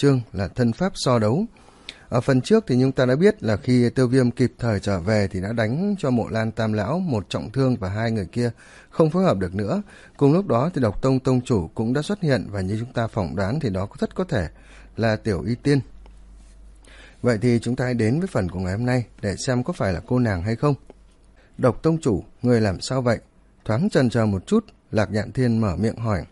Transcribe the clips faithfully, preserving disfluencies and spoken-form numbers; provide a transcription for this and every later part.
chương là thân pháp so đấu. Ở phần trước thì chúng ta đã biết là khi Tiêu Viêm kịp thời trở về thì đã đánh cho Mộ Lan Tam Lão một trọng thương và hai người kia không phối hợp được nữa. Cùng lúc đó thì Độc Tông Tông Chủ cũng đã xuất hiện và như chúng ta phỏng đoán thì đó rất có thể là Tiểu Y Tiên. Vậy thì chúng ta hãy đến với phần của ngày hôm nay để xem có phải là cô nàng hay không. Độc Tông Chủ, người làm sao vậy? Thoáng chần chờ một chút, Lạc Nhạn Thiên mở miệng hỏi.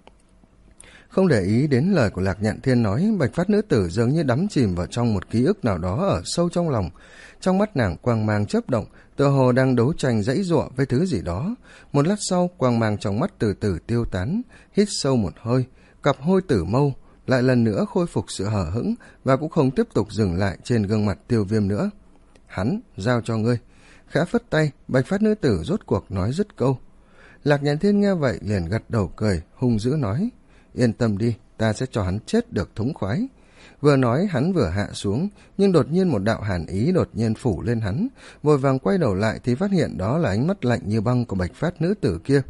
Không để ý đến lời của Lạc Nhạn Thiên nói, Bạch Phát nữ tử dường như đắm chìm vào trong một ký ức nào đó ở sâu trong lòng. Trong mắt nàng quang mang chớp động, tựa hồ đang đấu tranh dãy giụa với thứ gì đó. Một lát sau, quang mang trong mắt từ từ tiêu tán, hít sâu một hơi, cặp hôi tử mâu lại lần nữa khôi phục sự hờ hững và cũng không tiếp tục dừng lại trên gương mặt Tiêu Viêm nữa. Hắn, giao cho ngươi. Khẽ phất tay, Bạch Phát nữ tử rốt cuộc nói dứt câu. Lạc Nhạn Thiên nghe vậy liền gật đầu cười, hung dữ nói. Yên tâm đi, ta sẽ cho hắn chết được thống khoái. Vừa nói hắn vừa hạ xuống, nhưng đột nhiên một đạo hàn ý đột nhiên phủ lên hắn, vội vàng quay đầu lại thì phát hiện đó là ánh mắt lạnh như băng của Bạch Phát nữ tử kia.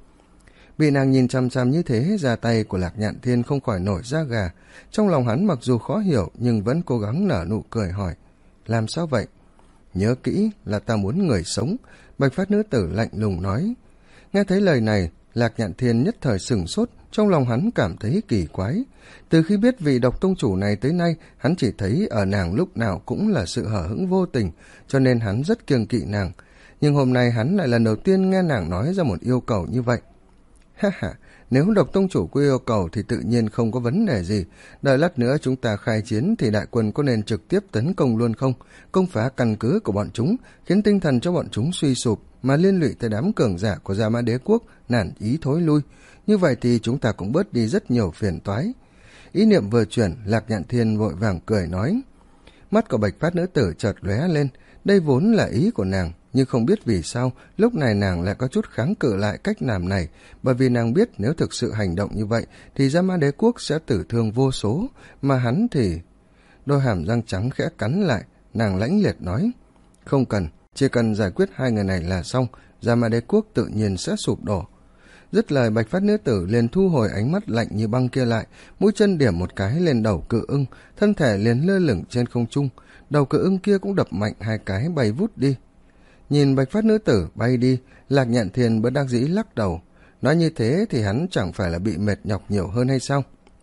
Bị nàng nhìn chăm chăm như thế, ra tay của Lạc Nhạn Thiên không khỏi nổi da gà. Trong lòng hắn mặc dù khó hiểu nhưng vẫn cố gắng nở nụ cười hỏi. Làm sao vậy? Nhớ kỹ là ta muốn người sống, Bạch Phát nữ tử lạnh lùng nói. Nghe thấy lời này, Lạc Nhạn Thiên nhất thời sửng sốt, trong lòng hắn cảm thấy kỳ quái. Từ khi biết vị Độc Tông Chủ này tới nay, hắn chỉ thấy ở nàng lúc nào cũng là sự hở hững vô tình, cho nên hắn rất kiêng kỵ nàng. Nhưng hôm nay hắn lại lần đầu tiên nghe nàng nói ra một yêu cầu như vậy. Ha ha, nếu Độc Tông Chủ có yêu cầu thì tự nhiên không có vấn đề gì. Đợi lát nữa chúng ta khai chiến thì đại quân có nên trực tiếp tấn công luôn không? Công phá căn cứ của bọn chúng, khiến tinh thần cho bọn chúng suy sụp, mà liên lụy tới đám cường giả của Gia Mã Đế Quốc nản ý thối lui. Như vậy thì chúng ta cũng bớt đi rất nhiều phiền toái. Ý niệm vừa chuyển, Lạc Nhạn Thiên vội vàng cười nói. Mắt của Bạch Phát nữ tử chợt lóe lên, đây vốn là ý của nàng, nhưng không biết vì sao lúc này nàng lại có chút kháng cự lại cách làm này, bởi vì nàng biết nếu thực sự hành động như vậy thì Gia Mã Đế Quốc sẽ tử thương vô số, mà hắn thì... Đôi hàm răng trắng khẽ cắn lại, nàng lãnh liệt nói. Không cần, chỉ cần giải quyết hai người này là xong, Gia Mã Đế Quốc tự nhiên sẽ sụp đổ. Dứt lời, Bạch Phát nữ tử liền thu hồi ánh mắt lạnh như băng kia lại, mũi chân điểm một cái lên đầu Cự Ưng, thân thể liền lơ lửng trên không trung, đầu Cự Ưng kia cũng đập mạnh hai cái bay vút đi. Nhìn Bạch Phát nữ tử bay đi, Lạc Nhạn Thiên bất đắc dĩ lắc đầu, nói như thế thì hắn chẳng phải là bị mệt nhọc nhiều hơn hay sao?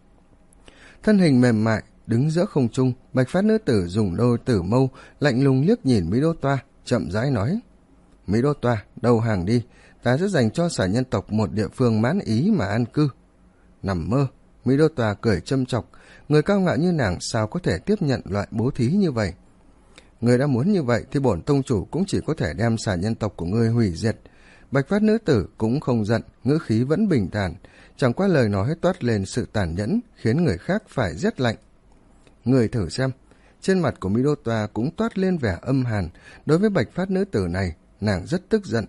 Thân hình mềm mại đứng giữa không trung, Bạch Phát nữ tử dùng đôi tử mâu lạnh lùng liếc nhìn Mỹ Đô Toa, chậm rãi nói: Mỹ Đô Toa, đầu hàng đi, ta sẽ dành cho Xà Nhân tộc một địa phương mãn ý mà an cư. Nằm mơ, Mỹ Đô Toa cười châm chọc, người cao ngạo như nàng sao có thể tiếp nhận loại bố thí như vậy? Người đã muốn như vậy thì bổn tông chủ cũng chỉ có thể đem Xà Nhân tộc của ngươi hủy diệt. Bạch Phát nữ tử cũng không giận, ngữ khí vẫn bình thản, chẳng qua lời nói toát lên sự tàn nhẫn, khiến người khác phải rét lạnh. Người thử xem. Trên mặt của Mỹ Đô Toa cũng toát lên vẻ âm hàn, đối với Bạch Phát nữ tử này, nàng rất tức giận.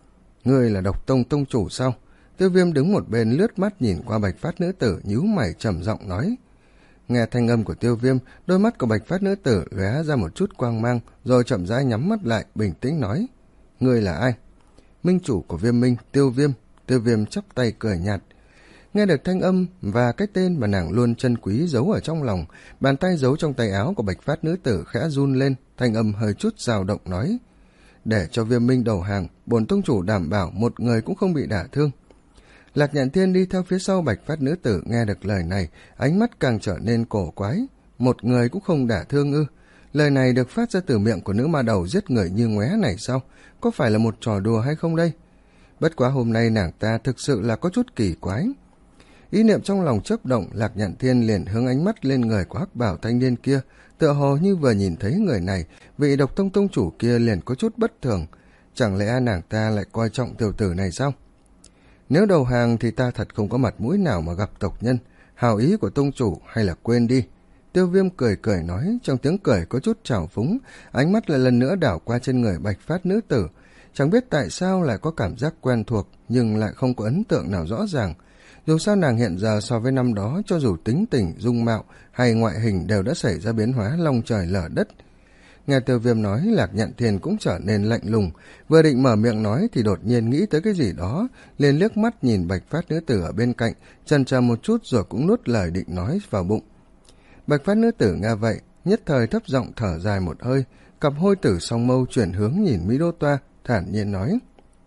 Ngươi là Độc Tông Tông Chủ sao? Tiêu Viêm đứng một bên lướt mắt nhìn qua Bạch Phát nữ tử, nhíu mày trầm giọng nói. Nghe thanh âm của Tiêu Viêm, đôi mắt của Bạch Phát nữ tử lóe ra một chút quang mang, rồi chậm rãi nhắm mắt lại, bình tĩnh nói. Ngươi là ai? Minh chủ của Viêm Minh, Tiêu Viêm. Tiêu Viêm chắp tay cười nhạt. Nghe được thanh âm và cái tên mà nàng luôn trân quý giấu ở trong lòng, bàn tay giấu trong tay áo của Bạch Phát nữ tử khẽ run lên, thanh âm hơi chút dao động nói. Để cho Viêm Minh đầu hàng, bổn tông chủ đảm bảo một người cũng không bị đả thương. Lạc Nhạn Thiên đi theo phía sau Bạch Phát nữ tử nghe được lời này, ánh mắt càng trở nên cổ quái. Một người cũng không đả thương ư? Lời này được phát ra từ miệng của nữ ma đầu giết người như ngoé này sao? Có phải là một trò đùa hay không đây? Bất quá hôm nay nàng ta thực sự là có chút kỳ quái. Ý niệm trong lòng chớp động, Lạc Nhạn Thiên liền hướng ánh mắt lên người của hắc bảo thanh niên kia, tựa hồ như vừa nhìn thấy người này, vị Độc Tông Tông chủ kia liền có chút bất thường. Chẳng lẽ nàng ta lại coi trọng tiểu tử này sao? Nếu đầu hàng thì ta thật không có mặt mũi nào mà gặp tộc nhân, hào ý của tông chủ hay là quên đi. Tiêu Viêm cười cười nói, trong tiếng cười có chút trào phúng, ánh mắt lại lần nữa đảo qua trên người Bạch Phát nữ tử. Chẳng biết tại sao lại có cảm giác quen thuộc, nhưng lại không có ấn tượng nào rõ ràng. Dù sao nàng hiện giờ so với năm đó, cho dù tính tình, dung mạo hay ngoại hình đều đã xảy ra biến hóa long trời lở đất. Nghe Tiêu Viêm nói, Lạc Nhạn Thiên cũng trở nên lạnh lùng, vừa định mở miệng nói thì đột nhiên nghĩ tới cái gì đó, liền liếc mắt nhìn Bạch Phát nữ tử ở bên cạnh, chần chờ một chút rồi cũng nuốt lời định nói vào bụng. Bạch phát nữ tử nghe vậy, nhất thời thấp giọng thở dài một hơi, cặp hôi tử song mâu chuyển hướng nhìn Mỹ Đô Toa, thản nhiên nói: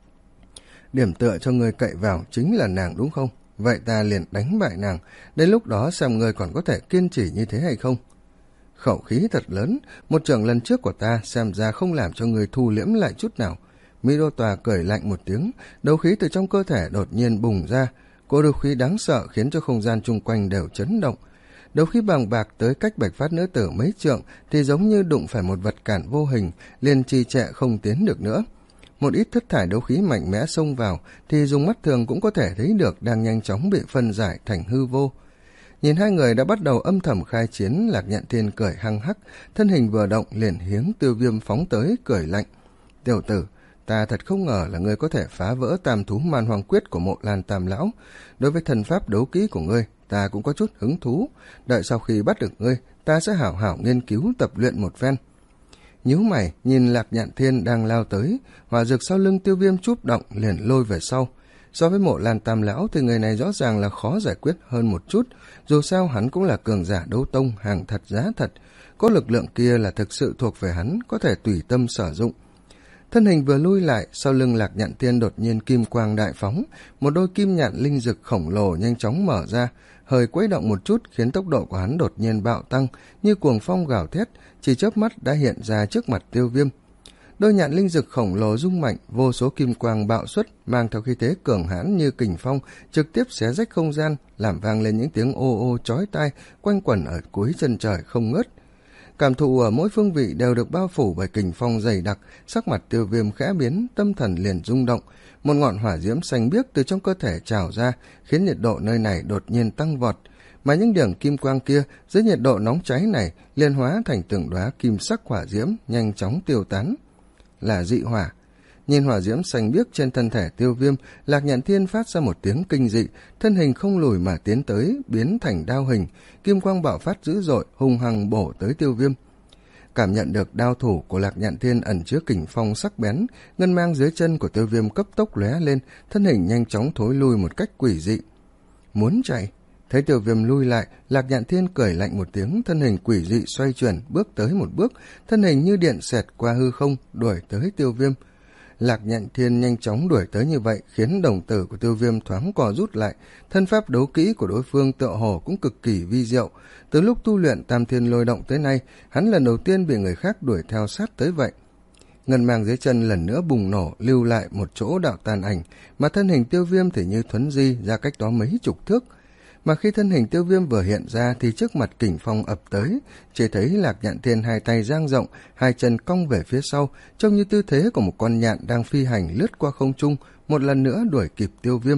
điểm tựa cho ngươi cậy vào chính là nàng đúng không? Vậy ta liền đánh bại nàng, đến lúc đó xem ngươi còn có thể kiên trì như thế hay không. Khẩu khí thật lớn, một trường lần trước của ta xem ra không làm cho ngươi thu liễm lại chút nào. Mỹ Đô Tòa cười lạnh một tiếng, đấu khí từ trong cơ thể đột nhiên bùng ra, cô đấu khí đáng sợ khiến cho không gian chung quanh đều chấn động. Đấu khí bàng bạc tới cách bạch phát nữ tử mấy trượng thì giống như đụng phải một vật cản vô hình, liền trì trệ không tiến được nữa. Một ít thất thải đấu khí mạnh mẽ xông vào thì dùng mắt thường cũng có thể thấy được đang nhanh chóng bị phân giải thành hư vô. Nhìn hai người đã bắt đầu âm thầm khai chiến, Lạc Nhạn Thiên cười hăng hắc, thân hình vừa động liền hiếng Tiêu Viêm phóng tới, cười lạnh: tiểu tử, ta thật không ngờ là ngươi có thể phá vỡ tam thú man hoàng quyết của Mộ Lan Tam lão. Đối với thần pháp đấu kỹ của ngươi, ta cũng có chút hứng thú, đợi sau khi bắt được ngươi, ta sẽ hảo hảo nghiên cứu tập luyện một phen. Nhíu mày nhìn Lạc Nhạn Thiên đang lao tới, hỏa dược sau lưng Tiêu Viêm chúp động liền lôi về sau. So với Mộ Lan Tam lão thì người này rõ ràng là khó giải quyết hơn một chút, dù sao hắn cũng là cường giả đấu tông, hàng thật giá thật, có lực lượng kia là thực sự thuộc về hắn, có thể tùy tâm sử dụng. Thân hình vừa lui lại, sau lưng Lạc Nhạn Thiên đột nhiên kim quang đại phóng, một đôi kim nhạn linh dực khổng lồ nhanh chóng mở ra, hơi quấy động một chút khiến tốc độ của hắn đột nhiên bạo tăng, như cuồng phong gào thét, chỉ chớp mắt đã hiện ra trước mặt Tiêu Viêm. Đôi nhạn linh dực khổng lồ rung mạnh, vô số kim quang bạo xuất, mang theo khí thế cường hãn như kình phong, trực tiếp xé rách không gian, làm vang lên những tiếng ô ô chói tai, quanh quẩn ở cuối chân trời không ngớt. Cảm thụ ở mỗi phương vị đều được bao phủ bởi kình phong dày đặc, sắc mặt Tiêu Viêm khẽ biến, tâm thần liền rung động, một ngọn hỏa diễm xanh biếc từ trong cơ thể trào ra, khiến nhiệt độ nơi này đột nhiên tăng vọt, mà những điểm kim quang kia dưới nhiệt độ nóng cháy này liền hóa thành từng đóa kim sắc hỏa diễm nhanh chóng tiêu tán. Là dị hỏa. Nhìn hỏa diễm xanh biếc trên thân thể Tiêu Viêm, Lạc Nhạn Thiên phát ra một tiếng kinh dị, thân hình không lùi mà tiến tới, biến thành đao hình, kim quang bạo phát dữ dội, hung hăng bổ tới Tiêu Viêm. Cảm nhận được đao thủ của Lạc Nhạn Thiên ẩn chứa kình phong sắc bén, ngân mang dưới chân của Tiêu Viêm cấp tốc lóe lên, thân hình nhanh chóng thối lui một cách quỷ dị. Muốn chạy? Thấy Tiêu Viêm lui lại, Lạc Nhạn Thiên cười lạnh một tiếng, thân hình quỷ dị xoay chuyển, bước tới một bước, thân hình như điện xẹt qua hư không, đuổi tới Tiêu Viêm. Lạc Nhạn Thiên nhanh chóng đuổi tới như vậy, khiến đồng tử của Tiêu Viêm thoáng co rút lại, thân pháp đấu kỹ của đối phương tựa hồ cũng cực kỳ vi diệu. Từ lúc tu luyện Tam Thiên Lôi Động tới nay, hắn lần đầu tiên bị người khác đuổi theo sát tới vậy. Ngân mang dưới chân lần nữa bùng nổ, lưu lại một chỗ đạo tàn ảnh, mà thân hình Tiêu Viêm thì như thuấn di ra cách đó mấy chục thước. Mà khi thân hình Tiêu Viêm vừa hiện ra thì trước mặt kình phong ập tới, chỉ thấy Lạc Nhạn Thiên hai tay dang rộng, hai chân cong về phía sau, trông như tư thế của một con nhạn đang phi hành lướt qua không trung, một lần nữa đuổi kịp Tiêu Viêm.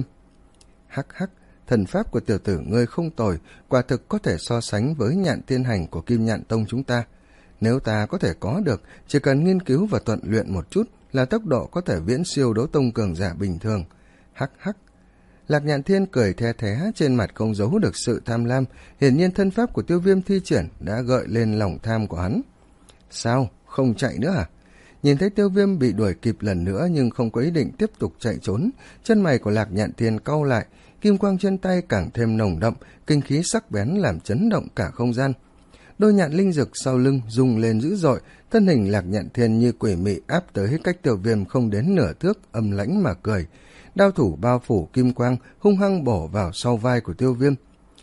Hắc hắc, thần pháp của tiểu tử ngươi không tồi, quả thực có thể so sánh với nhạn thiên hành của Kim Nhạn Tông chúng ta. Nếu ta có thể có được, chỉ cần nghiên cứu và tuần luyện một chút là tốc độ có thể viễn siêu đấu tông cường giả bình thường. Hắc hắc. Lạc Nhạn Thiên cười the thé, trên mặt không giấu được sự tham lam, hiển nhiên thân pháp của Tiêu Viêm thi triển đã gợi lên lòng tham của hắn. Sao, không chạy nữa à? Nhìn thấy Tiêu Viêm bị đuổi kịp lần nữa nhưng không có ý định tiếp tục chạy trốn, chân mày của Lạc Nhạn Thiên cau lại, kim quang trên tay càng thêm nồng đậm, kinh khí sắc bén làm chấn động cả không gian. Đôi nhạn linh dực sau lưng rung lên dữ dội, thân hình Lạc Nhạn Thiên như quỷ mị áp tới cách Tiêu Viêm không đến nửa thước, âm lãnh mà cười. Đao thủ bao phủ kim quang hung hăng bổ vào sau vai của Tiêu Viêm.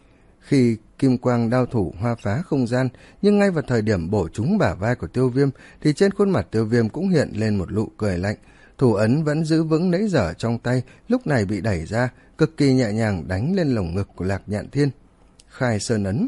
Khi kim quang đao thủ hoa phá không gian, nhưng ngay vào thời điểm bổ trúng bả vai của Tiêu Viêm thì trên khuôn mặt Tiêu Viêm cũng hiện lên một nụ cười lạnh. Thủ ấn vẫn giữ vững nãy giờ trong tay, lúc này bị đẩy ra, cực kỳ nhẹ nhàng đánh lên lồng ngực của Lạc Nhạn Thiên. Khai sơn ấn.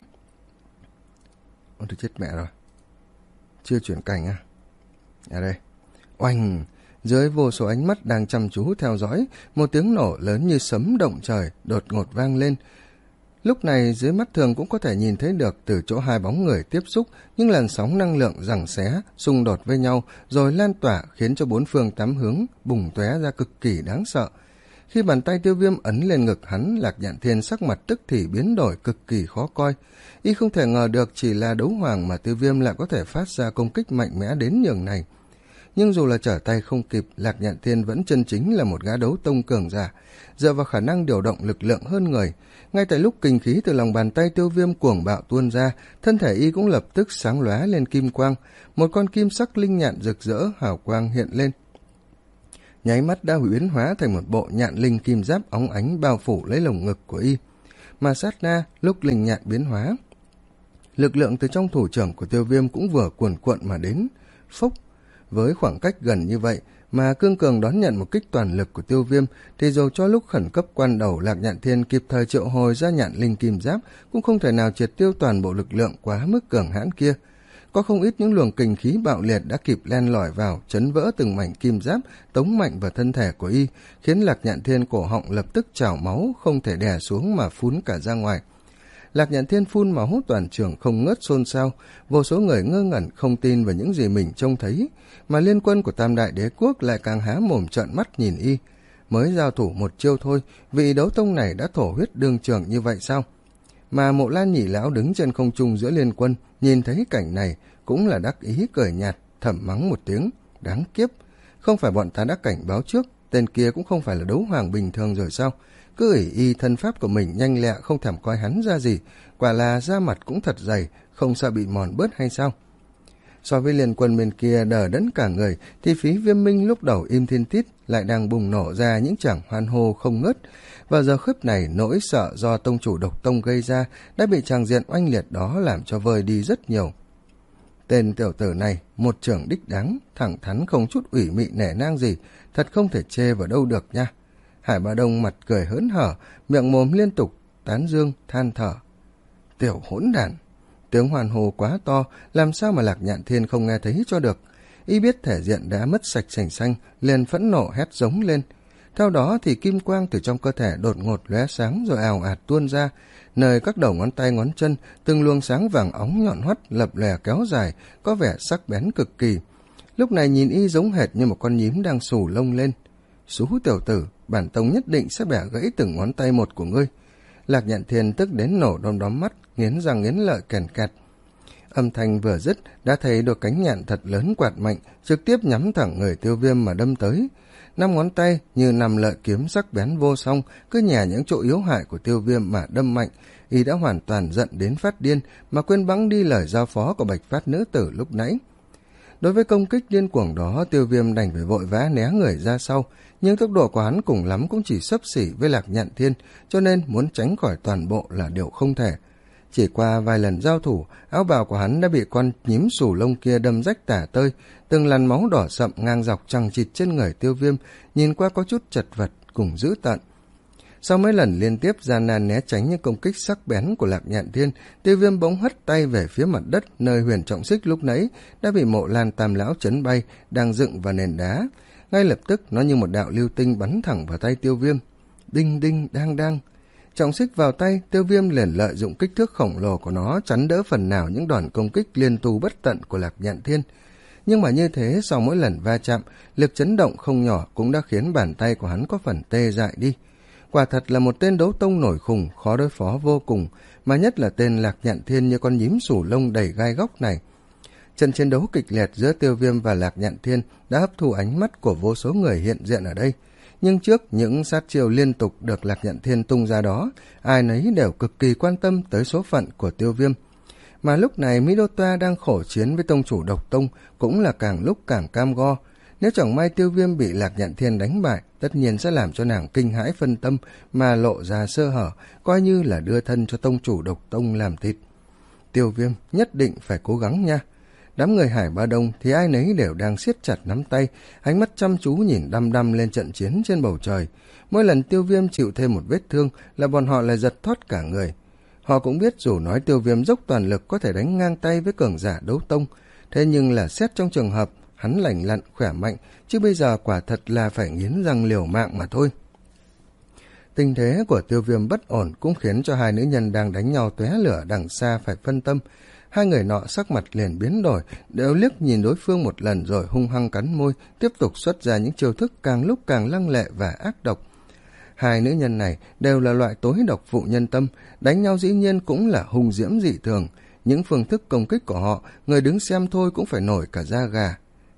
Ôi tôi chết mẹ rồi. Chưa chuyển cảnh à? À đây. Oanh! Dưới vô số ánh mắt đang chăm chú theo dõi, một tiếng nổ lớn như sấm động trời đột ngột vang lên. Lúc này dưới mắt thường cũng có thể nhìn thấy được từ chỗ hai bóng người tiếp xúc, những làn sóng năng lượng giằng xé, xung đột với nhau, rồi lan tỏa khiến cho bốn phương tám hướng bùng tóe ra cực kỳ đáng sợ. Khi bàn tay Tiêu Viêm ấn lên ngực hắn, Lạc Nhạn Thiên sắc mặt tức thì biến đổi cực kỳ khó coi. Y không thể ngờ được chỉ là đấu hoàng mà Tiêu Viêm lại có thể phát ra công kích mạnh mẽ đến nhường này. nhưng dù là trở tay không kịp, Lạc Nhạn Thiên vẫn chân chính là một gã đấu tông cường giả, dựa vào khả năng điều động lực lượng hơn người. Ngay tại lúc kinh khí từ lòng bàn tay Tiêu Viêm cuồng bạo tuôn ra, thân thể y cũng lập tức sáng lóe lên kim quang, một con kim sắc linh nhạn rực rỡ hào quang hiện lên, nháy mắt đã huyễn hóa thành một bộ nhạn linh kim giáp óng ánh bao phủ lấy lồng ngực của y. Mà sát na lúc linh nhạn biến hóa, lực lượng từ trong thủ trưởng của Tiêu Viêm cũng vừa cuồn cuộn mà đến. Phốc, với khoảng cách gần như vậy mà cương cường đón nhận một kích toàn lực của Tiêu Viêm, thì dù cho lúc khẩn cấp quan đầu Lạc Nhạn Thiên kịp thời triệu hồi ra nhạn linh kim giáp, cũng không thể nào triệt tiêu toàn bộ lực lượng quá mức cường hãn kia. Có không ít những luồng kình khí bạo liệt đã kịp len lỏi vào, chấn vỡ từng mảnh kim giáp, tống mạnh vào thân thể của y, khiến Lạc Nhạn Thiên cổ họng lập tức trào máu, không thể đè xuống mà phún cả ra ngoài. Lạc Nhạn Thiên phun máu toàn trường không ngớt xôn xao, vô số người ngơ ngẩn không tin vào những gì mình trông thấy, mà liên quân của Tam Đại Đế Quốc lại càng há mồm trợn mắt nhìn y. Mới giao thủ một chiêu thôi, vị đấu tông này đã thổ huyết đương trường như vậy sao? Mà Mộ Lan Nhị lão đứng trên không trung giữa liên quân, nhìn thấy cảnh này cũng là đắc ý cười nhạt, thầm mắng một tiếng, đáng kiếp, không phải bọn ta đã cảnh báo trước, tên kia cũng không phải là đấu hoàng bình thường rồi sao? Cứ ỷ y thân pháp của mình nhanh lẹ, không thèm coi hắn ra gì, quả là da mặt cũng thật dày, không sợ bị mòn bớt hay sao? So với liên quân bên kia đờ đẫn cả người, thì phí Viêm Minh lúc đầu im thiên tít lại đang bùng nổ ra những tràng hoan hô không ngớt. Và giờ khớp này, nỗi sợ do tông chủ độc tông gây ra đã bị tràng diện oanh liệt đó làm cho vơi đi rất nhiều. Tên tiểu tử này, một trưởng đích đáng, thẳng thắn không chút ủy mị nể nang gì, thật không thể chê vào đâu được nha. Hải Ba Đông mặt cười hớn hở, miệng mồm liên tục tán dương than thở. Tiểu hỗn đản! Tiếng hoàn hồ quá to, làm sao mà Lạc Nhạn Thiên không nghe thấy cho được. Y biết thể diện đã mất sạch sành xanh, liền phẫn nộ hét giống lên. Theo đó thì kim quang từ trong cơ thể đột ngột lóe sáng rồi ào ạt tuôn ra, nơi các đầu ngón tay ngón chân, từng luồng sáng vàng óng nhọn hoắt lập lòe kéo dài, có vẻ sắc bén cực kỳ. Lúc này nhìn y giống hệt như một con nhím đang xù lông lên. Xú tiểu tử, bản tông nhất định sẽ bẻ gãy từng ngón tay một của ngươi. Lạc Nhạn Thiên tức đến nổ đom đóm mắt, nghiến răng nghiến lợi kèn kẹt. Âm thanh vừa dứt, đã thấy đôi cánh nhạn thật lớn quạt mạnh, trực tiếp nhắm thẳng người Tiêu Viêm mà đâm tới. Năm ngón tay như năm lợi kiếm sắc bén vô song, cứ nhả những chỗ yếu hại của Tiêu Viêm mà đâm mạnh. Y đã hoàn toàn giận đến phát điên, mà quên bẵng đi lời giao phó của Bạch Phát nữ tử lúc nãy. Đối với công kích điên cuồng đó, Tiêu Viêm đành phải vội vã né người ra sau, nhưng tốc độ của hắn cùng lắm cũng chỉ xấp xỉ với Lạc Nhạn Thiên, cho nên muốn tránh khỏi toàn bộ là điều không thể. Chỉ qua vài lần giao thủ, áo bào của hắn đã bị con nhím xù lông kia đâm rách tả tơi, từng làn máu đỏ sậm ngang dọc chằng chịt trên người Tiêu Viêm, nhìn qua có chút chật vật cùng dữ tợn. Sau mấy lần liên tiếp gian nan né tránh những công kích sắc bén của Lạc Nhạn Thiên, Tiêu Viêm bỗng hất tay về phía mặt đất nơi huyền trọng xích lúc nãy đã bị Mộ Lan Tam lão chấn bay, đang dựng vào nền đá. Ngay lập tức nó như một đạo lưu tinh bắn thẳng vào tay Tiêu Viêm. Đinh đinh đang đang. Trọng xích vào tay, Tiêu Viêm liền lợi dụng kích thước khổng lồ của nó chắn đỡ phần nào những đòn công kích liên tu bất tận của Lạc Nhạn Thiên. Nhưng mà như thế, sau mỗi lần va chạm, lực chấn động không nhỏ cũng đã khiến bàn tay của hắn có phần tê dại đi. Quả thật là một tên đấu tông nổi khùng, khó đối phó vô cùng, mà nhất là tên Lạc Nhạn Thiên như con nhím xù lông đầy gai góc này. Trận chiến đấu kịch liệt giữa Tiêu Viêm và Lạc Nhạn Thiên đã hấp thụ ánh mắt của vô số người hiện diện ở đây. Nhưng trước những sát chiêu liên tục được Lạc Nhạn Thiên tung ra đó, ai nấy đều cực kỳ quan tâm tới số phận của Tiêu Viêm. Mà lúc này Mỹ Đô Toa đang khổ chiến với tông chủ độc tông cũng là càng lúc càng cam go. Nếu chẳng may Tiêu Viêm bị Lạc Nhạn Thiên đánh bại, tất nhiên sẽ làm cho nàng kinh hãi phân tâm mà lộ ra sơ hở, coi như là đưa thân cho tông chủ độc tông làm thịt. Tiêu Viêm nhất định phải cố gắng nha. Đám người Hải Ba Đông thì ai nấy đều đang siết chặt nắm tay, ánh mắt chăm chú nhìn đăm đăm lên trận chiến trên bầu trời. Mỗi lần Tiêu Viêm chịu thêm một vết thương là bọn họ lại giật thoát cả người. Họ cũng biết dù nói Tiêu Viêm dốc toàn lực có thể đánh ngang tay với cường giả đấu tông, thế nhưng là xét trong trường hợp hắn lành lặn khỏe mạnh, chứ bây giờ quả thật là phải nghiến răng liều mạng mà thôi. Tình thế của Tiêu Viêm bất ổn cũng khiến cho hai nữ nhân đang đánh nhau tóe lửa đằng xa phải phân tâm. Hai người nọ sắc mặt liền biến đổi, đều liếc nhìn đối phương một lần rồi hung hăng cắn môi, tiếp tục xuất ra những chiêu thức càng lúc càng lăng lệ và ác độc. Hai nữ nhân này đều là loại tối độc phụ nhân tâm, đánh nhau dĩ nhiên cũng là hung diễm dị thường. Những phương thức công kích của họ, người đứng xem thôi cũng phải nổi cả da gà.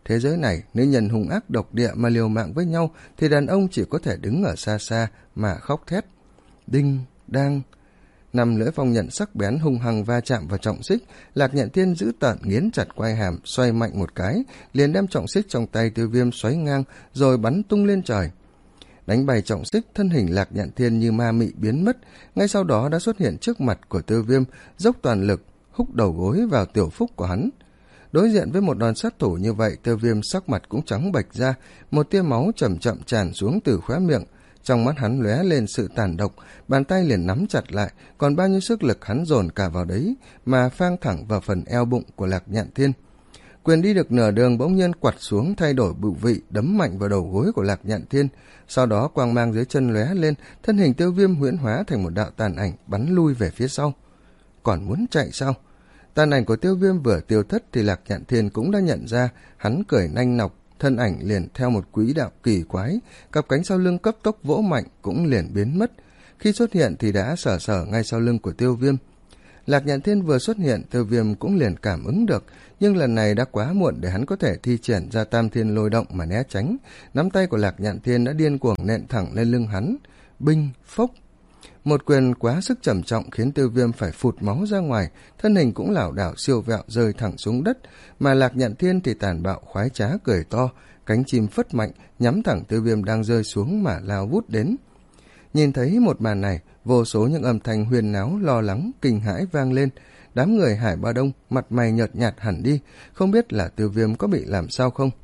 Thế giới này, nếu nhân hung ác độc địa mà liều mạng với nhau, thì đàn ông chỉ có thể đứng ở xa xa mà khóc thét. Đinh, đang... Năm lưỡi phong nhận sắc bén hung hăng va chạm vào trọng xích, Lạc Nhạn Thiên giữ tợn nghiến chặt quai hàm, xoay mạnh một cái, liền đem trọng xích trong tay Tiêu Viêm xoáy ngang, rồi bắn tung lên trời. Đánh bay trọng xích, thân hình Lạc Nhạn Thiên như ma mị biến mất, ngay sau đó đã xuất hiện trước mặt của Tiêu Viêm, dốc toàn lực, húc đầu gối vào tiểu phúc của hắn. Đối diện với một đòn sát thủ như vậy, Tiêu Viêm sắc mặt cũng trắng bệch ra, một tia máu chậm chậm tràn xuống từ khóe miệng. Trong mắt hắn lóe lên sự tàn độc, bàn tay liền nắm chặt lại, còn bao nhiêu sức lực hắn dồn cả vào đấy, mà phang thẳng vào phần eo bụng của Lạc Nhạn Thiên. Quyền đi được nửa đường bỗng nhiên quặt xuống, thay đổi bự vị, đấm mạnh vào đầu gối của Lạc Nhạn Thiên. Sau đó quang mang dưới chân lóe lên, thân hình Tiêu Viêm huyễn hóa thành một đạo tàn ảnh bắn lui về phía sau. Còn muốn chạy sao? Tàn ảnh của Tiêu Viêm vừa tiêu thất thì Lạc Nhạn Thiên cũng đã nhận ra, hắn cười nanh nọc, thân ảnh liền theo một quỹ đạo kỳ quái, cặp cánh sau lưng cấp tốc vỗ mạnh cũng liền biến mất. Khi xuất hiện thì đã sờ sờ ngay sau lưng của Tiêu Viêm. Lạc Nhạn Thiên vừa xuất hiện, Tiêu Viêm cũng liền cảm ứng được, nhưng lần này đã quá muộn để hắn có thể thi triển ra Tam Thiên Lôi Động mà né tránh. Nắm tay của Lạc Nhạn Thiên đã điên cuồng nện thẳng lên lưng hắn. Binh, phốc. Một quyền quá sức trầm trọng khiến Tiêu Viêm phải phụt máu ra ngoài, thân hình cũng lảo đảo siêu vẹo rơi thẳng xuống đất, mà Lạc Nhạn Thiên thì tàn bạo khoái trá cười to, cánh chim phất mạnh, nhắm thẳng Tiêu Viêm đang rơi xuống mà lao vút đến. Nhìn thấy một màn này, vô số những âm thanh huyên náo, lo lắng, kinh hãi vang lên. Đám người Hải Ba Đông mặt mày nhợt nhạt hẳn đi, không biết là Tiêu Viêm có bị làm sao không.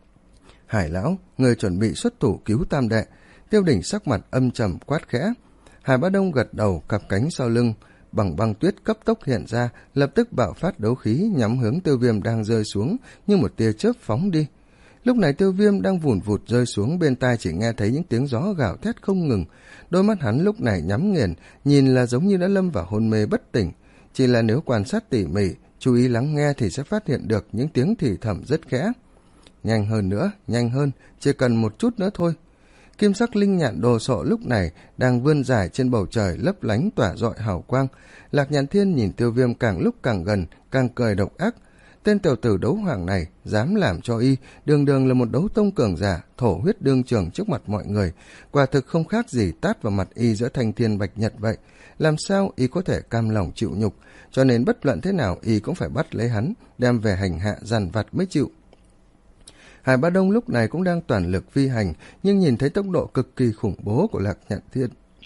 Hải lão, người chuẩn bị xuất thủ cứu tam đệ. Tiêu Đỉnh sắc mặt âm trầm quát khẽ. Hải Ba Đông gật đầu, cặp cánh sau lưng bằng băng tuyết cấp tốc hiện ra, lập tức bạo phát đấu khí nhắm hướng Tiêu Viêm đang rơi xuống, như một tia chớp phóng đi. Lúc này Tiêu Viêm đang vùn vụt rơi xuống, bên tai chỉ nghe thấy những tiếng gió gào thét không ngừng. Đôi mắt hắn lúc này nhắm nghiền, nhìn là giống như đã lâm vào hôn mê bất tỉnh. Chỉ là nếu quan sát tỉ mỉ, chú ý lắng nghe thì sẽ phát hiện được những tiếng thì thầm rất khẽ. Nhanh hơn nữa, nhanh hơn, chỉ cần một chút nữa thôi. Kim sắc linh nhạn đồ sộ lúc này đang vươn dài trên bầu trời, lấp lánh tỏa rọi hào quang. Lạc Nhạn Thiên nhìn Tiêu Viêm càng lúc càng gần, càng cười độc ác. Tên tiểu tử đấu hoàng này dám làm cho y đường đường là một đấu tông cường giả, thổ huyết đương trường trước mặt mọi người, quả thực không khác gì tát vào mặt y giữa thanh thiên bạch nhật vậy. Làm sao y có thể cam lòng chịu nhục, cho nên bất luận thế nào y cũng phải bắt lấy hắn, đem về hành hạ dằn vặt mới chịu. Hải Ba Đông lúc này cũng đang toàn lực phi hành, nhưng nhìn thấy tốc độ cực kỳ khủng bố của Lạc Nhạn Thiên,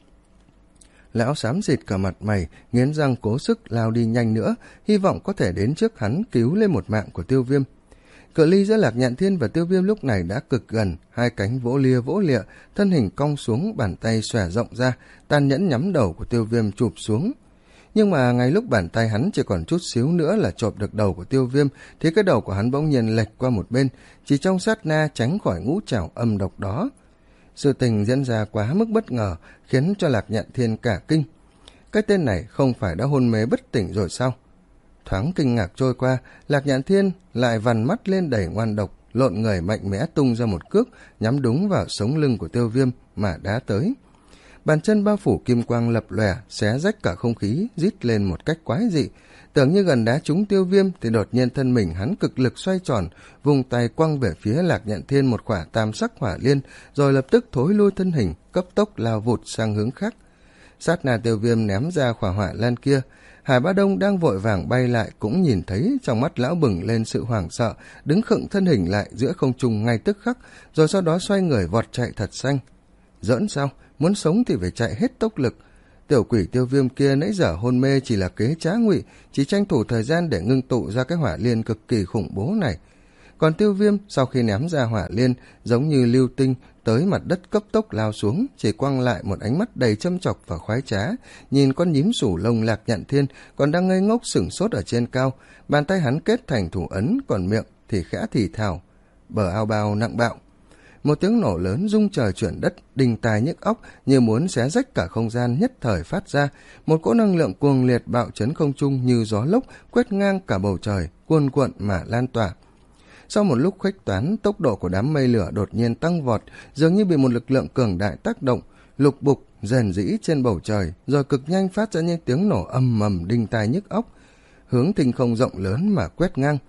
lão xám xịt cả mặt mày, nghiến răng cố sức lao đi nhanh nữa, hy vọng có thể đến trước hắn cứu lên một mạng của Tiêu Viêm. Cự ly giữa Lạc Nhạn Thiên và Tiêu Viêm lúc này đã cực gần, hai cánh vỗ lia vỗ lịa, thân hình cong xuống, bàn tay xòe rộng ra, tàn nhẫn nhắm đầu của Tiêu Viêm chụp xuống. Nhưng mà ngay lúc bàn tay hắn chỉ còn chút xíu nữa là chộp được đầu của Tiêu Viêm, thì cái đầu của hắn bỗng nhiên lệch qua một bên, chỉ trong sát na tránh khỏi ngũ trảo âm độc đó. Sự tình diễn ra quá mức bất ngờ, khiến cho Lạc Nhạn Thiên cả kinh. Cái tên này không phải đã hôn mê bất tỉnh rồi sao? Thoáng kinh ngạc trôi qua, Lạc Nhạn Thiên lại vằn mắt lên đầy ngoan độc, lộn người mạnh mẽ tung ra một cước, nhắm đúng vào sống lưng của Tiêu Viêm mà đá tới. Bàn chân bao phủ kim quang lập lòe, xé rách cả không khí, rít lên một cách quái dị. Tưởng như gần đá trúng Tiêu Viêm thì đột nhiên thân mình hắn cực lực xoay tròn, vùng tay quăng về phía Lạc Nhạn Thiên một quả tam sắc hỏa liên, rồi lập tức thối lui thân hình, cấp tốc lao vụt sang hướng khác. Sát na Tiêu Viêm ném ra quả hỏa lan kia, Hải Ba Đông đang vội vàng bay lại cũng nhìn thấy, trong mắt lão bừng lên sự hoảng sợ, đứng khựng thân hình lại giữa không trung ngay tức khắc, rồi sau đó xoay người vọt chạy thật xanh. Giỡn sao? Muốn sống thì phải chạy hết tốc lực. Tiểu quỷ Tiêu Viêm kia nãy giờ hôn mê chỉ là kế trá ngụy, chỉ tranh thủ thời gian để ngưng tụ ra cái hỏa liên cực kỳ khủng bố này. Còn Tiêu Viêm sau khi ném ra hỏa liên, giống như lưu tinh tới mặt đất cấp tốc lao xuống, chỉ quăng lại một ánh mắt đầy châm chọc và khoái trá, nhìn con nhím sủ lông Lạc Nhạn Thiên còn đang ngây ngốc sửng sốt ở trên cao, bàn tay hắn kết thành thủ ấn, còn miệng thì khẽ thì thào: bờ ao bao nặng bạo. Một tiếng nổ lớn rung trời chuyển đất, đinh tai nhức óc, như muốn xé rách cả không gian nhất thời phát ra, một cỗ năng lượng cuồng liệt bạo chấn không trung như gió lốc, quét ngang cả bầu trời, cuồn cuộn mà lan tỏa. Sau một lúc khuếch toán, tốc độ của đám mây lửa đột nhiên tăng vọt, dường như bị một lực lượng cường đại tác động, lục bục rền rĩ trên bầu trời, rồi cực nhanh phát ra những tiếng nổ ầm ầm đinh tai nhức óc, hướng thinh không rộng lớn mà quét ngang.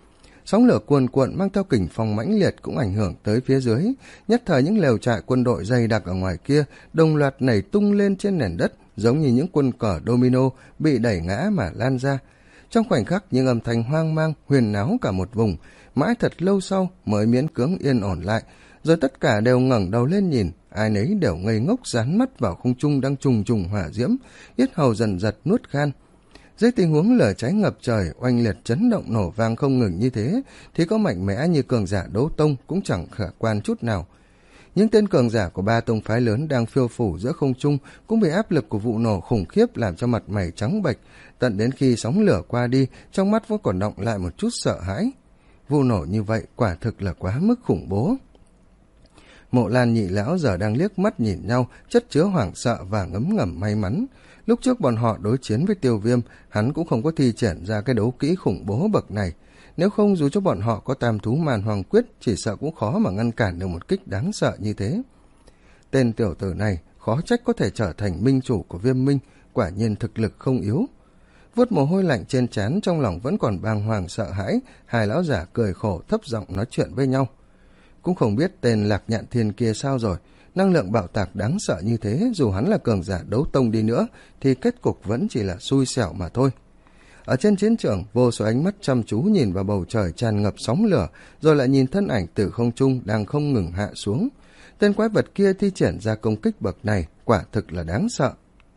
Sóng lửa cuồn cuộn mang theo kình phong mãnh liệt cũng ảnh hưởng tới phía dưới, nhất thời những lều trại quân đội dày đặc ở ngoài kia đồng loạt nảy tung lên trên nền đất, giống như những quân cờ domino bị đẩy ngã mà lan ra. Trong khoảnh khắc những âm thanh hoang mang huyền náo cả một vùng, mãi thật lâu sau mới miễn cưỡng yên ổn lại, rồi tất cả đều ngẩng đầu lên nhìn, ai nấy đều ngây ngốc dán mắt vào không trung đang trùng trùng hỏa diễm, yết hầu dần dật nuốt khan. Dưới tình huống lửa cháy ngập trời, oanh liệt chấn động nổ vang không ngừng như thế, thì có mạnh mẽ như cường giả đấu tông cũng chẳng khả quan chút nào. Những tên cường giả của ba tông phái lớn đang phiêu phủ giữa không trung cũng bị áp lực của vụ nổ khủng khiếp làm cho mặt mày trắng bệch, tận đến khi sóng lửa qua đi, trong mắt vẫn còn động lại một chút sợ hãi. Vụ nổ như vậy quả thực là quá mức khủng bố. Mộ Lan nhị lão giờ đang liếc mắt nhìn nhau, chất chứa hoảng sợ và ngấm ngầm may mắn. Lúc trước bọn họ đối chiến với Tiêu Viêm, hắn cũng không có thi triển ra cái đấu kỹ khủng bố bậc này. Nếu không, dù cho bọn họ có tam thú màn hoàng quyết, chỉ sợ cũng khó mà ngăn cản được một kích đáng sợ như thế. Tên tiểu tử này khó trách có thể trở thành minh chủ của Viêm Minh, quả nhiên thực lực không yếu. Vuốt mồ hôi lạnh trên trán, trong lòng vẫn còn bàng hoàng sợ hãi, hai lão giả cười khổ thấp giọng nói chuyện với nhau. Cũng không biết tên Lạc Nhạn Thiên kia sao rồi, năng lượng bạo tạc đáng sợ như thế, dù hắn là cường giả đấu tông đi nữa, thì kết cục vẫn chỉ là xui xẻo mà thôi. Ở trên chiến trường, vô số ánh mắt chăm chú nhìn vào bầu trời tràn ngập sóng lửa, rồi lại nhìn thân ảnh từ không trung đang không ngừng hạ xuống. Tên quái vật kia thi triển ra công kích bậc này, quả thực là đáng sợ.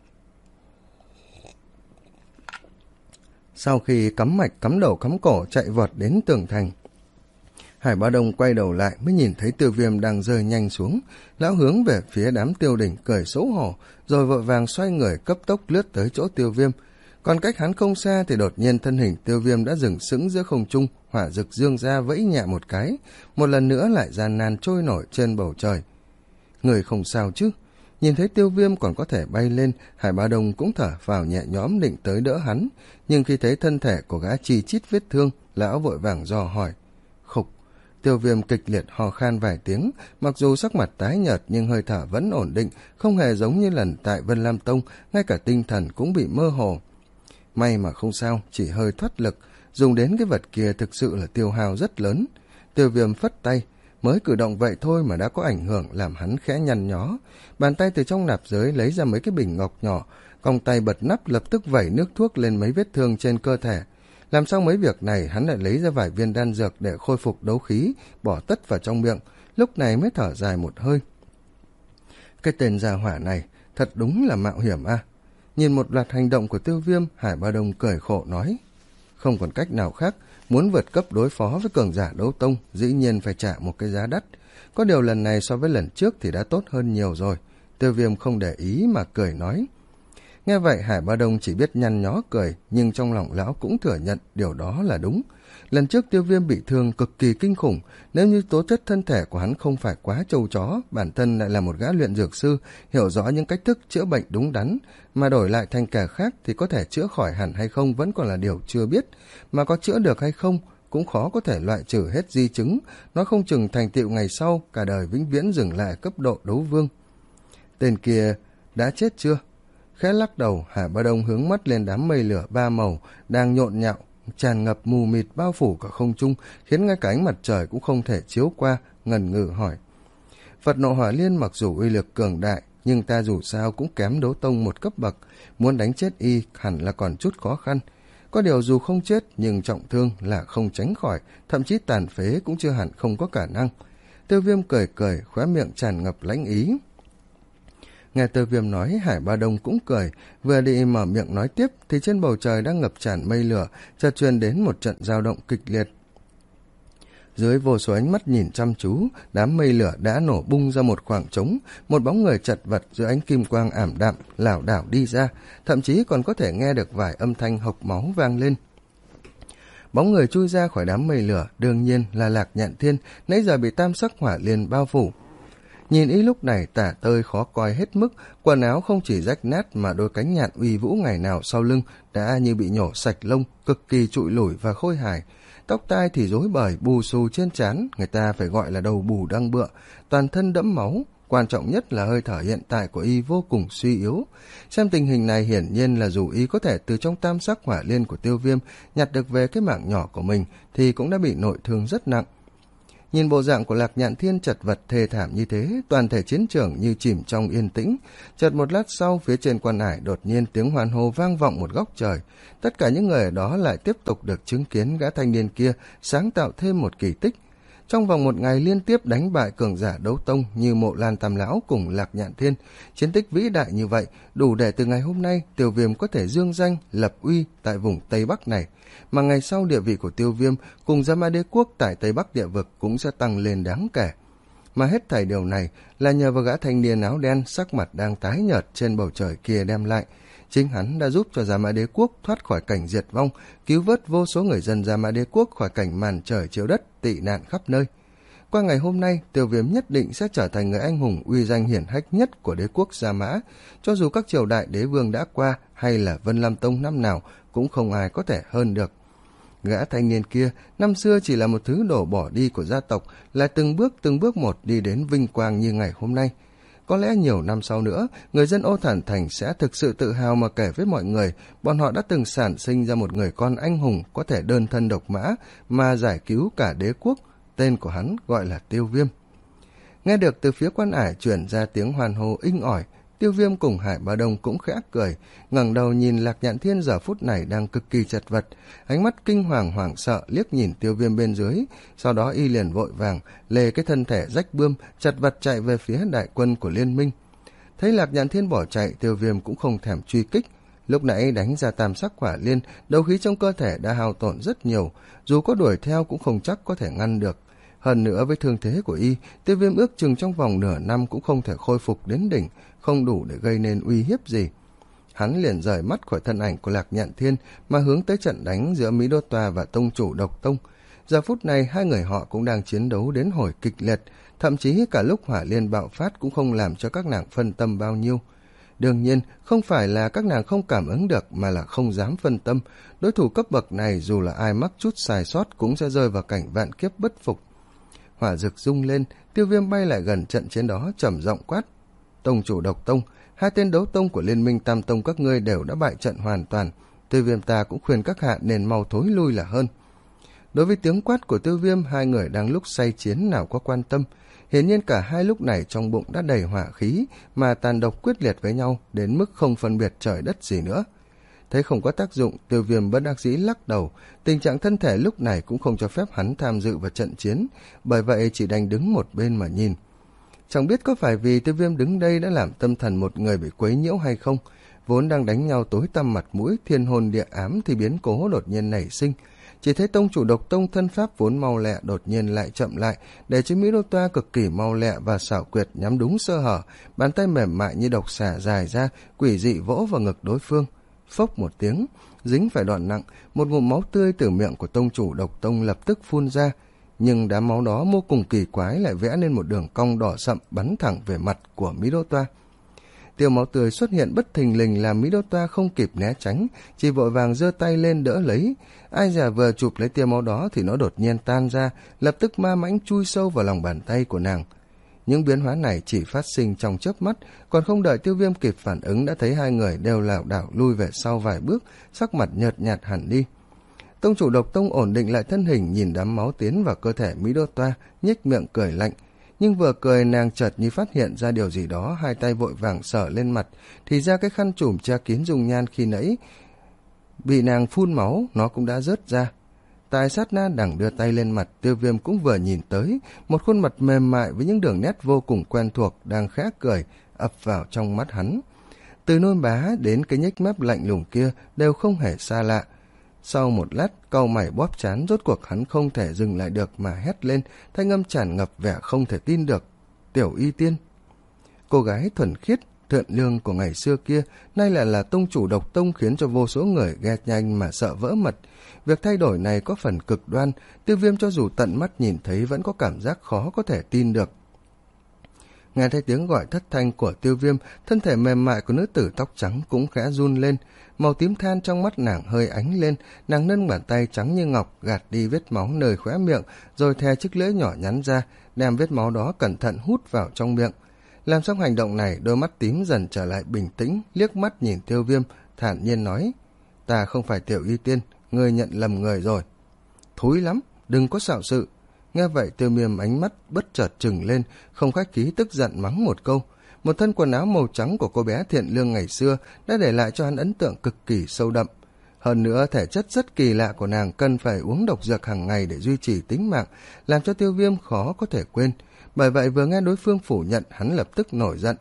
Sau khi cắm mạch cắm đầu cắm cổ chạy vọt đến tường thành, Hải Bá Đông quay đầu lại mới nhìn thấy Tiêu Viêm đang rơi nhanh xuống. Lão hướng về phía đám Tiêu Đỉnh cười xấu hổ, rồi vội vàng xoay người cấp tốc lướt tới chỗ Tiêu Viêm. Còn cách hắn không xa thì đột nhiên thân hình Tiêu Viêm đã dừng sững giữa không trung, hỏa rực dương ra vẫy nhẹ một cái, một lần nữa lại gian nan trôi nổi trên bầu trời. Người không sao chứ? Nhìn thấy Tiêu Viêm còn có thể bay lên, Hải Bá Đông cũng thở phào nhẹ nhõm định tới đỡ hắn, nhưng khi thấy thân thể của gã chi chít vết thương, lão vội vàng dò hỏi. Khục. Tiêu Viêm kịch liệt ho khan vài tiếng, mặc dù sắc mặt tái nhợt nhưng hơi thở vẫn ổn định, không hề giống như lần tại Vân Lam Tông, ngay cả tinh thần cũng bị mơ hồ. May mà không sao, chỉ hơi thoát lực, dùng đến cái vật kia thực sự là tiêu hao rất lớn. Tiêu Viêm phất tay, mới cử động vậy thôi mà đã có ảnh hưởng làm hắn khẽ nhăn nhó. Bàn tay từ trong nạp giới lấy ra mấy cái bình ngọc nhỏ, cong tay bật nắp lập tức vẩy nước thuốc lên mấy vết thương trên cơ thể. Làm xong mấy việc này, hắn lại lấy ra vài viên đan dược để khôi phục đấu khí, bỏ tất vào trong miệng, lúc này mới thở dài một hơi. Cái tên gia hỏa này, thật đúng là mạo hiểm a. À. Nhìn một loạt hành động của Tiêu Viêm, Hải Ba Đông cười khổ nói. Không còn cách nào khác, muốn vượt cấp đối phó với cường giả đấu tông, dĩ nhiên phải trả một cái giá đắt. Có điều lần này so với lần trước thì đã tốt hơn nhiều rồi. Tiêu Viêm không để ý mà cười nói. Nghe vậy Hải Ba Đông chỉ biết nhăn nhó cười, nhưng trong lòng lão cũng thừa nhận điều đó là đúng. Lần trước Tiêu Viêm bị thương cực kỳ kinh khủng, nếu như tố chất thân thể của hắn không phải quá trâu chó, bản thân lại là một gã luyện dược sư, hiểu rõ những cách thức chữa bệnh đúng đắn, mà đổi lại thành kẻ khác thì có thể chữa khỏi hẳn hay không vẫn còn là điều chưa biết, mà có chữa được hay không cũng khó có thể loại trừ hết di chứng, nó không chừng thành tựu ngày sau cả đời vĩnh viễn dừng lại cấp độ đấu vương. Tên kia đã chết chưa? Khẽ lắc đầu, Hải Ba Đông hướng mắt lên đám mây lửa ba màu đang nhộn nhạo, tràn ngập mù mịt bao phủ cả không trung, khiến ngay cả ánh mặt trời cũng không thể chiếu qua, ngần ngừ hỏi. Phật nộ hỏa liên mặc dù uy lực cường đại, nhưng ta dù sao cũng kém đấu tông một cấp bậc, muốn đánh chết y hẳn là còn chút khó khăn. Có điều dù không chết nhưng trọng thương là không tránh khỏi, thậm chí tàn phế cũng chưa hẳn không có khả năng. Tiêu Viêm cười cười, khóe miệng tràn ngập lãnh ý. Nghe Tiêu Viêm nói, Hải Ba Đông cũng cười, vừa đi mở miệng nói tiếp thì trên bầu trời đang ngập tràn mây lửa, chợt truyền đến một trận dao động kịch liệt. Dưới vô số ánh mắt nhìn chăm chú, đám mây lửa đã nổ bung ra một khoảng trống, một bóng người chật vật dưới ánh kim quang ảm đạm lảo đảo đi ra, thậm chí còn có thể nghe được vài âm thanh hộc máu vang lên. Bóng người chui ra khỏi đám mây lửa đương nhiên là Lạc Nhạn Thiên, nãy giờ bị tam sắc hỏa liên bao phủ. Nhìn y lúc này tả tơi khó coi hết mức, quần áo không chỉ rách nát mà đôi cánh nhạn uy vũ ngày nào sau lưng đã như bị nhổ sạch lông, cực kỳ trụi lủi và khôi hài. Tóc tai thì rối bời bù xù trên trán, người ta phải gọi là đầu bù đăng bựa, toàn thân đẫm máu, quan trọng nhất là hơi thở hiện tại của y vô cùng suy yếu. Xem tình hình này hiển nhiên là dù y có thể từ trong tam sắc hỏa liên của Tiêu Viêm nhặt được về cái mạng nhỏ của mình thì cũng đã bị nội thương rất nặng. Nhìn bộ dạng của Lạc Nhạn Thiên chật vật thê thảm như thế, toàn thể chiến trường như chìm trong yên tĩnh. Chợt một lát sau, phía trên quan ải đột nhiên tiếng hoan hô vang vọng một góc trời. Tất cả những người ở đó lại tiếp tục được chứng kiến gã thanh niên kia sáng tạo thêm một kỳ tích. Trong vòng một ngày liên tiếp đánh bại cường giả đấu tông như Mộ Lan Tam Lão cùng Lạc Nhạn Thiên, chiến tích vĩ đại như vậy đủ để từ ngày hôm nay Tiêu Viêm có thể dương danh lập uy tại vùng Tây Bắc này, mà ngày sau địa vị của Tiêu Viêm cùng Gia Ma Đế Quốc tại Tây Bắc địa vực cũng sẽ tăng lên đáng kể. Mà hết thảy điều này là nhờ vào gã thanh niên áo đen sắc mặt đang tái nhợt trên bầu trời kia đem lại. Chính hắn đã giúp cho Gia Ma Đế Quốc thoát khỏi cảnh diệt vong, cứu vớt vô số người dân Gia Ma Đế Quốc khỏi cảnh màn trời chiếu đất, tị nạn khắp nơi. Qua ngày hôm nay, Tiêu Viêm nhất định sẽ trở thành người anh hùng uy danh hiển hách nhất của đế quốc Gia Mã. Cho dù các triều đại đế vương đã qua hay là Vân Lam Tông năm nào, cũng không ai có thể hơn được. Gã thanh niên kia năm xưa chỉ là một thứ đổ bỏ đi của gia tộc, lại từng bước từng bước một đi đến vinh quang như ngày hôm nay. Có lẽ nhiều năm sau nữa, người dân Ô Thản Thành sẽ thực sự tự hào mà kể với mọi người bọn họ đã từng sản sinh ra một người con anh hùng có thể đơn thân độc mã mà giải cứu cả đế quốc. Tên của hắn gọi là Tiêu Viêm. Nghe được từ phía quan ải chuyển ra tiếng hoan hô inh ỏi, Tiêu Viêm cùng Hải Ba Đông cũng khẽ cười, ngẩng đầu nhìn Lạc Nhạn Thiên giờ phút này đang cực kỳ chật vật, ánh mắt kinh hoàng hoảng sợ liếc nhìn Tiêu Viêm bên dưới, sau đó y liền vội vàng lê cái thân thể rách bươm chật vật chạy về phía đại quân của liên minh. Thấy Lạc Nhạn Thiên bỏ chạy, Tiêu Viêm cũng không thèm truy kích. Lúc nãy đánh ra tam sắc hỏa liên, đấu khí trong cơ thể đã hao tổn rất nhiều, dù có đuổi theo cũng không chắc có thể ngăn được. Hơn nữa với thương thế của y, Tiêu Viêm ước chừng trong vòng nửa năm cũng không thể khôi phục đến đỉnh, không đủ để gây nên uy hiếp gì. Hắn liền rời mắt khỏi thân ảnh của Lạc Nhạn Thiên mà hướng tới trận đánh giữa Mỹ Đô Toa và tông chủ Độc Tông. Giờ phút này hai người họ cũng đang chiến đấu đến hồi kịch liệt, thậm chí cả lúc hỏa liên bạo phát cũng không làm cho các nàng phân tâm bao nhiêu. Đương nhiên, không phải là các nàng không cảm ứng được mà là không dám phân tâm. Đối thủ cấp bậc này dù là ai mắc chút sai sót cũng sẽ rơi vào cảnh vạn kiếp bất phục. Hỏa rực rung lên, Tiêu Viêm bay lại gần trận chiến đó trầm giọng quát: Tông chủ Độc Tông, hai tên đấu tông của liên minh Tam Tông các ngươi đều đã bại trận hoàn toàn. Tiêu Viêm ta cũng khuyên các hạ nên mau thối lui là hơn. Đối với tiếng quát của Tiêu Viêm, hai người đang lúc say chiến nào có quan tâm. Hiển nhiên cả hai lúc này trong bụng đã đầy hỏa khí mà tàn độc quyết liệt với nhau đến mức không phân biệt trời đất gì nữa. Thấy không có tác dụng, Tiêu Viêm bất đắc dĩ lắc đầu. Tình trạng thân thể lúc này cũng không cho phép hắn tham dự vào trận chiến, bởi vậy chỉ đành đứng một bên mà nhìn. Chẳng biết có phải vì Tiêu Viêm đứng đây đã làm tâm thần một người bị quấy nhiễu hay không, vốn đang đánh nhau tối tăm mặt mũi thiên hồn địa ám thì biến cố đột nhiên nảy sinh. Chỉ thấy tông chủ Độc Tông thân pháp vốn mau lẹ đột nhiên lại chậm lại, để cho Mỹ Đô Toa cực kỳ mau lẹ và xảo quyệt nhắm đúng sơ hở, bàn tay mềm mại như độc xà dài ra, quỷ dị vỗ vào ngực đối phương. Phốc một tiếng, dính phải đoạn nặng, một ngụm máu tươi từ miệng của tông chủ Độc Tông lập tức phun ra, nhưng đám máu đó vô cùng kỳ quái lại vẽ nên một đường cong đỏ sậm bắn thẳng về mặt của Mỹ Đô Toa. Tiêu máu tươi xuất hiện bất thình lình làm Mỹ Đô Toa không kịp né tránh, chỉ vội vàng giơ tay lên đỡ lấy. Ai dè vừa chụp lấy tia máu đó thì nó đột nhiên tan ra, lập tức ma mãnh chui sâu vào lòng bàn tay của nàng. Những biến hóa này chỉ phát sinh trong chớp mắt, còn không đợi Tiêu Viêm kịp phản ứng đã thấy hai người đều lảo đảo lui về sau vài bước, sắc mặt nhợt nhạt hẳn đi. Tông chủ Độc Tông ổn định lại thân hình, nhìn đám máu tiến vào cơ thể Mỹ Đô Toa, nhếch miệng cười lạnh. Nhưng vừa cười nàng chợt như phát hiện ra điều gì đó, hai tay vội vàng sờ lên mặt, thì ra cái khăn trùm che kín dung nhan khi nãy bị nàng phun máu nó cũng đã rớt ra. Tại sát na đằng đưa tay lên mặt, Tiêu Viêm cũng vừa nhìn tới, một khuôn mặt mềm mại với những đường nét vô cùng quen thuộc đang khẽ cười ập vào trong mắt hắn. Từ nôn bá đến cái nhếch mép lạnh lùng kia đều không hề xa lạ. Sau một lát, cau mày bóp trán, rốt cuộc hắn không thể dừng lại được mà hét lên, thanh âm tràn ngập vẻ không thể tin được: Tiểu Y Tiên. Cô gái thuần khiết, thượng lương của ngày xưa kia, nay lại là tông chủ Độc Tông, khiến cho vô số người ghét nhanh mà sợ vỡ mật. Việc thay đổi này có phần cực đoan, Tiêu Viêm cho dù tận mắt nhìn thấy vẫn có cảm giác khó có thể tin được. Nghe thấy tiếng gọi thất thanh của Tiêu Viêm, thân thể mềm mại của nữ tử tóc trắng cũng khẽ run lên, màu tím than trong mắt nàng hơi ánh lên, nàng nâng bàn tay trắng như ngọc gạt đi vết máu nơi khóe miệng, rồi thè chiếc lưỡi nhỏ nhắn ra, đem vết máu đó cẩn thận hút vào trong miệng. Làm xong hành động này, đôi mắt tím dần trở lại bình tĩnh, liếc mắt nhìn Tiêu Viêm, thản nhiên nói: ta không phải Tiểu Y Tiên, ngươi nhận lầm người rồi. Thúi lắm, đừng có xạo sự. Nghe vậy Tiêu Viêm ánh mắt bất chợt trừng lên, không khách khí tức giận mắng một câu. Một thân quần áo màu trắng của cô bé Thiện Lương ngày xưa đã để lại cho hắn ấn tượng cực kỳ sâu đậm. Hơn nữa, thể chất rất kỳ lạ của nàng cần phải uống độc dược hàng ngày để duy trì tính mạng, làm cho Tiêu Viêm khó có thể quên. Bởi vậy vừa nghe đối phương phủ nhận, hắn lập tức nổi giận.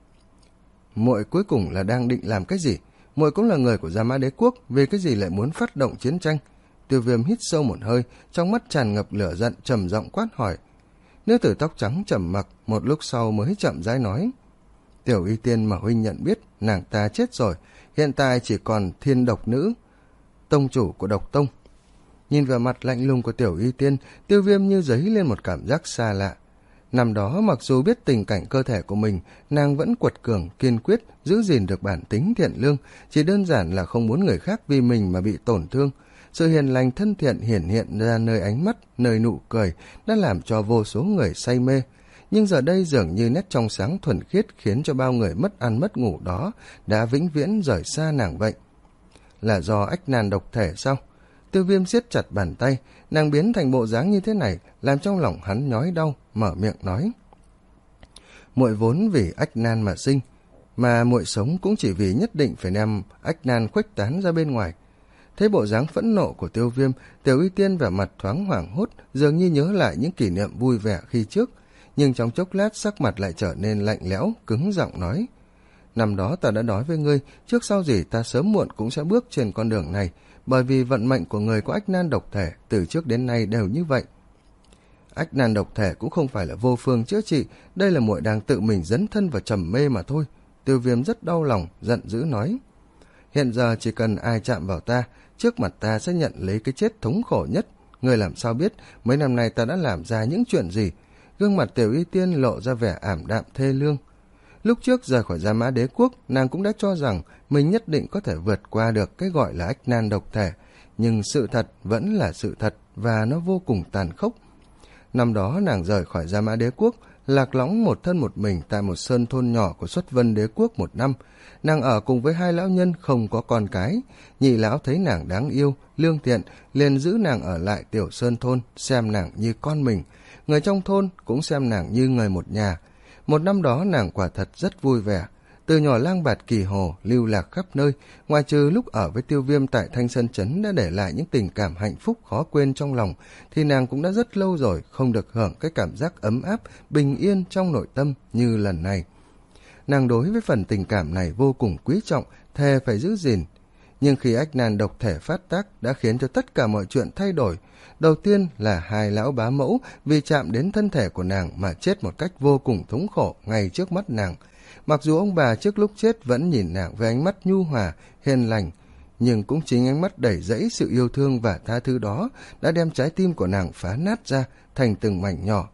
Muội cuối cùng là đang định làm cái gì? Muội cũng là người của Gia Mã Đế Quốc, vì cái gì lại muốn phát động chiến tranh? Tiêu Viêm hít sâu một hơi, trong mắt tràn ngập lửa giận, trầm giọng quát hỏi. Nữ tử tóc trắng trầm mặc, một lúc sau mới chậm rãi nói: Tiểu Y Tiên mà huynh nhận biết, nàng ta chết rồi, hiện tại chỉ còn Thiên Độc Nữ, tông chủ của Độc Tông. Nhìn vào mặt lạnh lùng của Tiểu Y Tiên, Tiêu Viêm như dấy lên một cảm giác xa lạ. Năm đó mặc dù biết tình cảnh cơ thể của mình, nàng vẫn quật cường, kiên quyết, giữ gìn được bản tính thiện lương, chỉ đơn giản là không muốn người khác vì mình mà bị tổn thương. Sự hiền lành thân thiện hiển hiện ra nơi ánh mắt, nơi nụ cười, đã làm cho vô số người say mê. Nhưng giờ đây dường như nét trong sáng thuần khiết khiến cho bao người mất ăn mất ngủ đó đã vĩnh viễn rời xa nàng vậy. Là do ách nan độc thể sao? Tiêu Viêm siết chặt bàn tay, nàng biến thành bộ dáng như thế này, làm trong lòng hắn nhói đau, mở miệng nói. Muội vốn vì ách nan mà sinh, mà muội sống cũng chỉ vì nhất định phải đem ách nan khuếch tán ra bên ngoài. Thấy bộ dáng phẫn nộ của Tiêu Viêm, Tiểu Y Tiên vẻ mặt thoáng hoảng hốt, dường như nhớ lại những kỷ niệm vui vẻ khi trước, nhưng trong chốc lát sắc mặt lại trở nên lạnh lẽo, cứng giọng nói. Năm đó ta đã nói với ngươi, trước sau gì ta sớm muộn cũng sẽ bước trên con đường này, bởi vì vận mệnh của người có ách nan độc thể từ trước đến nay đều như vậy. Ách nan độc thể cũng không phải là vô phương chữa trị, đây là muội đang tự mình dấn thân vào trầm mê mà thôi. Tiêu Viêm rất đau lòng, giận dữ nói. Hiện giờ chỉ cần ai chạm vào ta, trước mặt ta sẽ nhận lấy cái chết thống khổ nhất. Ngươi làm sao biết mấy năm nay ta đã làm ra những chuyện gì? Gương mặt Tiểu Y Tiên lộ ra vẻ ảm đạm thê lương. Lúc trước rời khỏi Gia Mã Đế Quốc, nàng cũng đã cho rằng mình nhất định có thể vượt qua được cái gọi là ách nan độc thể, nhưng sự thật vẫn là sự thật và nó vô cùng tàn khốc. Năm đó nàng rời khỏi Gia Mã Đế Quốc, lạc lõng một thân một mình tại một sơn thôn nhỏ của Xuất Vân Đế Quốc một năm. Nàng ở cùng với hai lão nhân không có con cái. Nhị lão thấy nàng đáng yêu, lương thiện, liền giữ nàng ở lại tiểu sơn thôn, xem nàng như con mình. Người trong thôn cũng xem nàng như người một nhà. Một năm đó nàng quả thật rất vui vẻ. Từ nhỏ lang bạt kỳ hồ, lưu lạc khắp nơi, ngoài trừ lúc ở với Tiêu Viêm tại Thanh Sơn Trấn đã để lại những tình cảm hạnh phúc khó quên trong lòng, thì nàng cũng đã rất lâu rồi không được hưởng cái cảm giác ấm áp, bình yên trong nội tâm như lần này. Nàng đối với phần tình cảm này vô cùng quý trọng, thề phải giữ gìn. Nhưng khi ách nan độc thể phát tác đã khiến cho tất cả mọi chuyện thay đổi. Đầu tiên là hai lão bá mẫu vì chạm đến thân thể của nàng mà chết một cách vô cùng thống khổ ngay trước mắt nàng. Mặc dù ông bà trước lúc chết vẫn nhìn nàng với ánh mắt nhu hòa, hiền lành, nhưng cũng chính ánh mắt đẩy dẫy sự yêu thương và tha thứ đó đã đem trái tim của nàng phá nát ra thành từng mảnh nhỏ.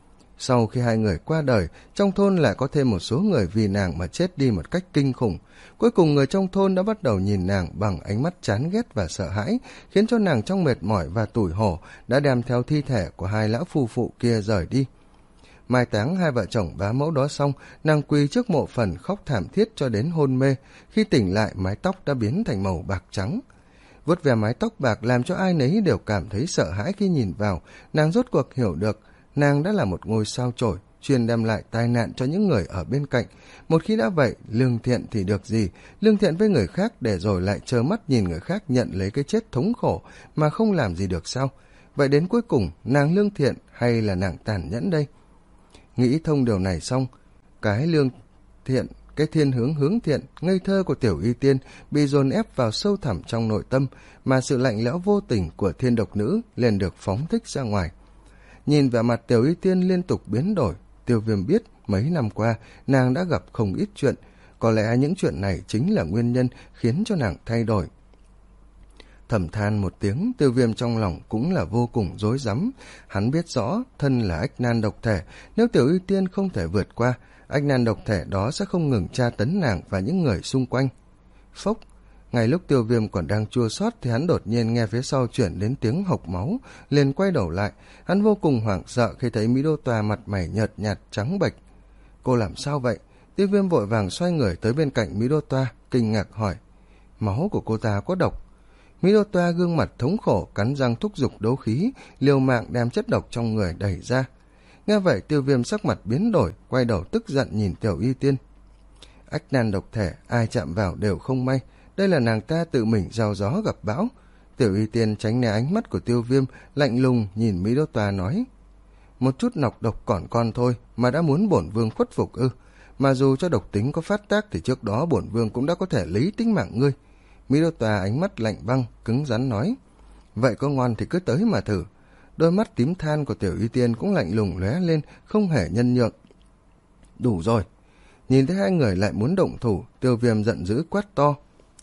Sau khi hai người qua đời, trong thôn lại có thêm một số người vì nàng mà chết đi một cách kinh khủng. Cuối cùng người trong thôn đã bắt đầu nhìn nàng bằng ánh mắt chán ghét và sợ hãi, khiến cho nàng trong mệt mỏi và tủi hổ đã đem theo thi thể của hai lão phu phụ kia rời đi. Mai táng hai vợ chồng bá mẫu đó xong, nàng quỳ trước mộ phần khóc thảm thiết cho đến hôn mê. Khi tỉnh lại, mái tóc đã biến thành màu bạc trắng. Vuốt về mái tóc bạc làm cho ai nấy đều cảm thấy sợ hãi khi nhìn vào. Nàng rốt cuộc hiểu được, nàng đã là một ngôi sao chổi, chuyên đem lại tai nạn cho những người ở bên cạnh. Một khi đã vậy, lương thiện thì được gì? Lương thiện với người khác để rồi lại trơ mắt nhìn người khác nhận lấy cái chết thống khổ mà không làm gì được sao? Vậy đến cuối cùng, nàng lương thiện hay là nàng tàn nhẫn đây? Nghĩ thông điều này xong, cái lương thiện, cái thiên hướng hướng thiện, ngây thơ của Tiểu Y Tiên bị dồn ép vào sâu thẳm trong nội tâm, mà sự lạnh lẽo vô tình của thiên độc nữ liền được phóng thích ra ngoài. Nhìn vẻ mặt Tiểu Y Tiên liên tục biến đổi, Tiêu Viêm biết mấy năm qua nàng đã gặp không ít chuyện, có lẽ những chuyện này chính là nguyên nhân khiến cho nàng thay đổi. Thầm than một tiếng, Tiêu Viêm trong lòng cũng là vô cùng rối rắm. Hắn biết rõ thân là ách nan độc thể, nếu Tiểu Y Tiên không thể vượt qua, ách nan độc thể đó sẽ không ngừng tra tấn nàng và những người xung quanh. Phốc, ngay lúc Tiêu Viêm còn đang chua xót thì hắn đột nhiên nghe phía sau chuyển đến tiếng hộc máu, liền quay đầu lại. Hắn vô cùng hoảng sợ khi thấy Mỹ Đô Tòa mặt mày nhợt nhạt trắng bệch. Cô làm sao vậy? Tiêu Viêm vội vàng xoay người tới bên cạnh Mỹ Đô Toa, kinh ngạc hỏi. Máu của cô ta có độc. Mỹ Đô Toa gương mặt thống khổ, cắn răng thúc giục đấu khí, liều mạng đem chất độc trong người đẩy ra. Nghe vậy Tiêu Viêm sắc mặt biến đổi, quay đầu tức giận nhìn Tiểu Y Tiên. Ách nan độc thể, ai chạm vào đều không may, đây là nàng ta tự mình gieo gió gặp bão. Tiểu Y Tiên tránh né ánh mắt của Tiêu Viêm, lạnh lùng nhìn Mỹ Đô Toa nói. Một chút nọc độc còn con thôi mà đã muốn bổn vương khuất phục ư? Mà dù cho độc tính có phát tác thì trước đó bổn vương cũng đã có thể lấy tính mạng ngươi. Mỹ Đô Toa ánh mắt lạnh băng, cứng rắn nói. Vậy có ngoan thì cứ tới mà thử. Đôi mắt tím than của Tiểu Y Tiên cũng lạnh lùng lóe lên, không hề nhân nhượng. Đủ rồi. Nhìn thấy hai người lại muốn động thủ, Tiêu Viêm giận dữ quát to.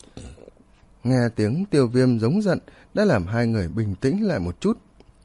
Nghe tiếng Tiêu Viêm giống giận đã làm hai người bình tĩnh lại một chút.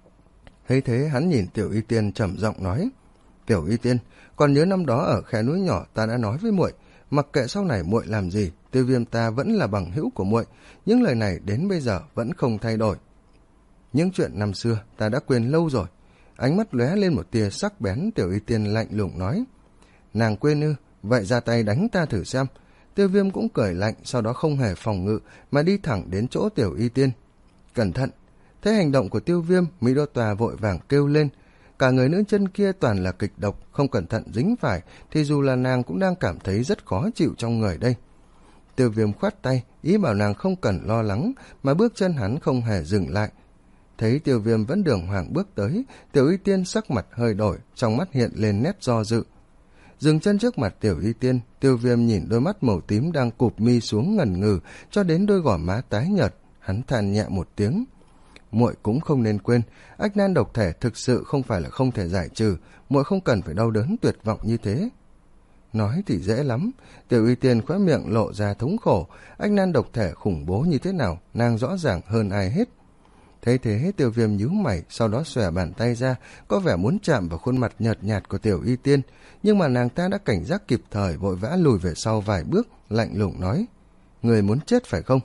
Thấy thế hắn nhìn Tiểu Y Tiên trầm giọng nói. Tiểu Y Tiên, còn nhớ năm đó ở khe núi nhỏ ta đã nói với muội, mặc kệ sau này muội làm gì, Tiêu Viêm ta vẫn là bằng hữu của muội. Những lời này đến bây giờ vẫn không thay đổi. Những chuyện năm xưa ta đã quên lâu rồi. Ánh mắt lóe lên một tia sắc bén. Tiểu Y Tiên lạnh lùng nói. Nàng quên ư? Vậy ra tay đánh ta thử xem. Tiêu Viêm cũng cười lạnh, sau đó không hề phòng ngự mà đi thẳng đến chỗ Tiểu Y Tiên. Cẩn thận! Thấy hành động của Tiêu Viêm, Mỹ Đô Tòa vội vàng kêu lên. Cả người nữ chân kia toàn là kịch độc, không cẩn thận dính phải thì dù là nàng cũng đang cảm thấy rất khó chịu trong người đây. Tiêu Viêm khoát tay, ý bảo nàng không cần lo lắng, mà bước chân hắn không hề dừng lại. Thấy Tiêu Viêm vẫn đường hoàng bước tới, Tiểu Y Tiên sắc mặt hơi đổi, trong mắt hiện lên nét do dự. Dừng chân trước mặt Tiểu Y Tiên, Tiêu Viêm nhìn đôi mắt màu tím đang cụp mi xuống ngần ngừ, cho đến đôi gò má tái nhợt, hắn than nhẹ một tiếng. Muội cũng không nên quên, ách nan độc thể thực sự không phải là không thể giải trừ, muội không cần phải đau đớn tuyệt vọng như thế. Nói thì dễ lắm, Tiểu Y Tiên khóe miệng lộ ra thống khổ, ách nan độc thể khủng bố như thế nào, nàng rõ ràng hơn ai hết. Thấy thế Tiêu Viêm nhíu mày, sau đó xòe bàn tay ra, có vẻ muốn chạm vào khuôn mặt nhợt nhạt của Tiểu Y Tiên, nhưng mà nàng ta đã cảnh giác kịp thời, vội vã lùi về sau vài bước, lạnh lùng nói. Người muốn chết phải không?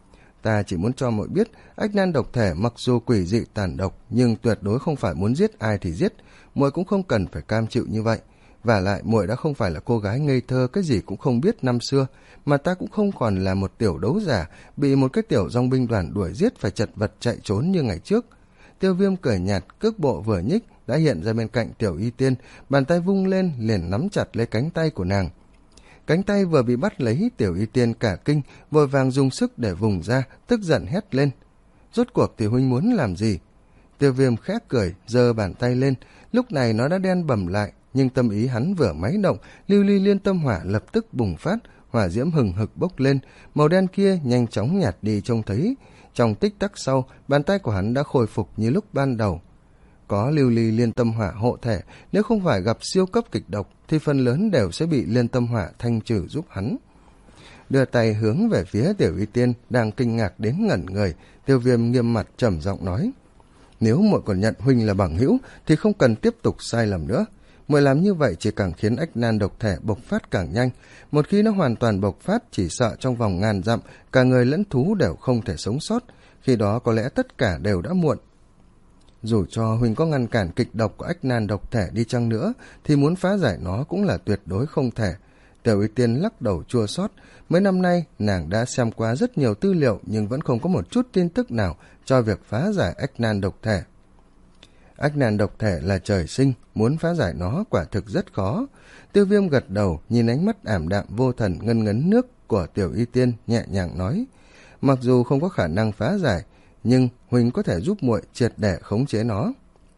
Ta chỉ muốn cho muội biết, ách nan độc thể mặc dù quỷ dị tàn độc, nhưng tuyệt đối không phải muốn giết ai thì giết, muội cũng không cần phải cam chịu như vậy. Vả lại muội đã không phải là cô gái ngây thơ cái gì cũng không biết năm xưa, mà ta cũng không còn là một tiểu đấu giả bị một cái tiểu dòng binh đoàn đuổi giết phải chật vật chạy trốn như ngày trước. Tiêu Viêm cười nhạt, cước bộ vừa nhích đã hiện ra bên cạnh Tiểu Y Tiên, bàn tay vung lên liền nắm chặt lấy cánh tay của nàng. Cánh tay vừa bị bắt lấy, Tiểu Y Tiên cả kinh, vội vàng dùng sức để vùng ra, tức giận hét lên. Rốt cuộc thì huynh muốn làm gì? Tiêu Viêm khẽ cười, giơ bàn tay lên, lúc này nó đã đen bầm lại, nhưng tâm ý hắn vừa máy động, lưu ly liên tâm hỏa lập tức bùng phát, hỏa diễm hừng hực bốc lên, màu đen kia nhanh chóng nhạt đi trông thấy. Trong tích tắc sau, bàn tay của hắn đã khôi phục như lúc ban đầu. Có lưu ly liên tâm hỏa hộ thể, nếu không phải gặp siêu cấp kịch độc thì phần lớn đều sẽ bị liên tâm hỏa thanh trừ giúp hắn. Đưa tay hướng về phía Tiểu Y Tiên đang kinh ngạc đến ngẩn người, Tiêu Viêm nghiêm mặt trầm giọng nói. Nếu muội còn nhận huynh là bằng hữu thì không cần tiếp tục sai lầm nữa. Muội làm như vậy chỉ càng khiến ách nan độc thể bộc phát càng nhanh. Một khi nó hoàn toàn bộc phát, chỉ sợ trong vòng ngàn dặm cả người lẫn thú đều không thể sống sót. Khi đó có lẽ tất cả đều đã muộn. Dù cho huynh có ngăn cản kịch độc của ách nan độc thể đi chăng nữa thì muốn phá giải nó cũng là tuyệt đối không thể. Tiểu Y Tiên lắc đầu chua xót. Mấy năm nay nàng đã xem qua rất nhiều tư liệu nhưng vẫn không có một chút tin tức nào cho việc phá giải ách nan độc thể. Ách nan độc thể là trời sinh, muốn phá giải nó quả thực rất khó. Tiêu Viêm gật đầu, nhìn ánh mắt ảm đạm vô thần ngân ngấn nước của Tiểu Y Tiên, nhẹ nhàng nói. Mặc dù không có khả năng phá giải, nhưng huynh có thể giúp muội triệt để khống chế nó.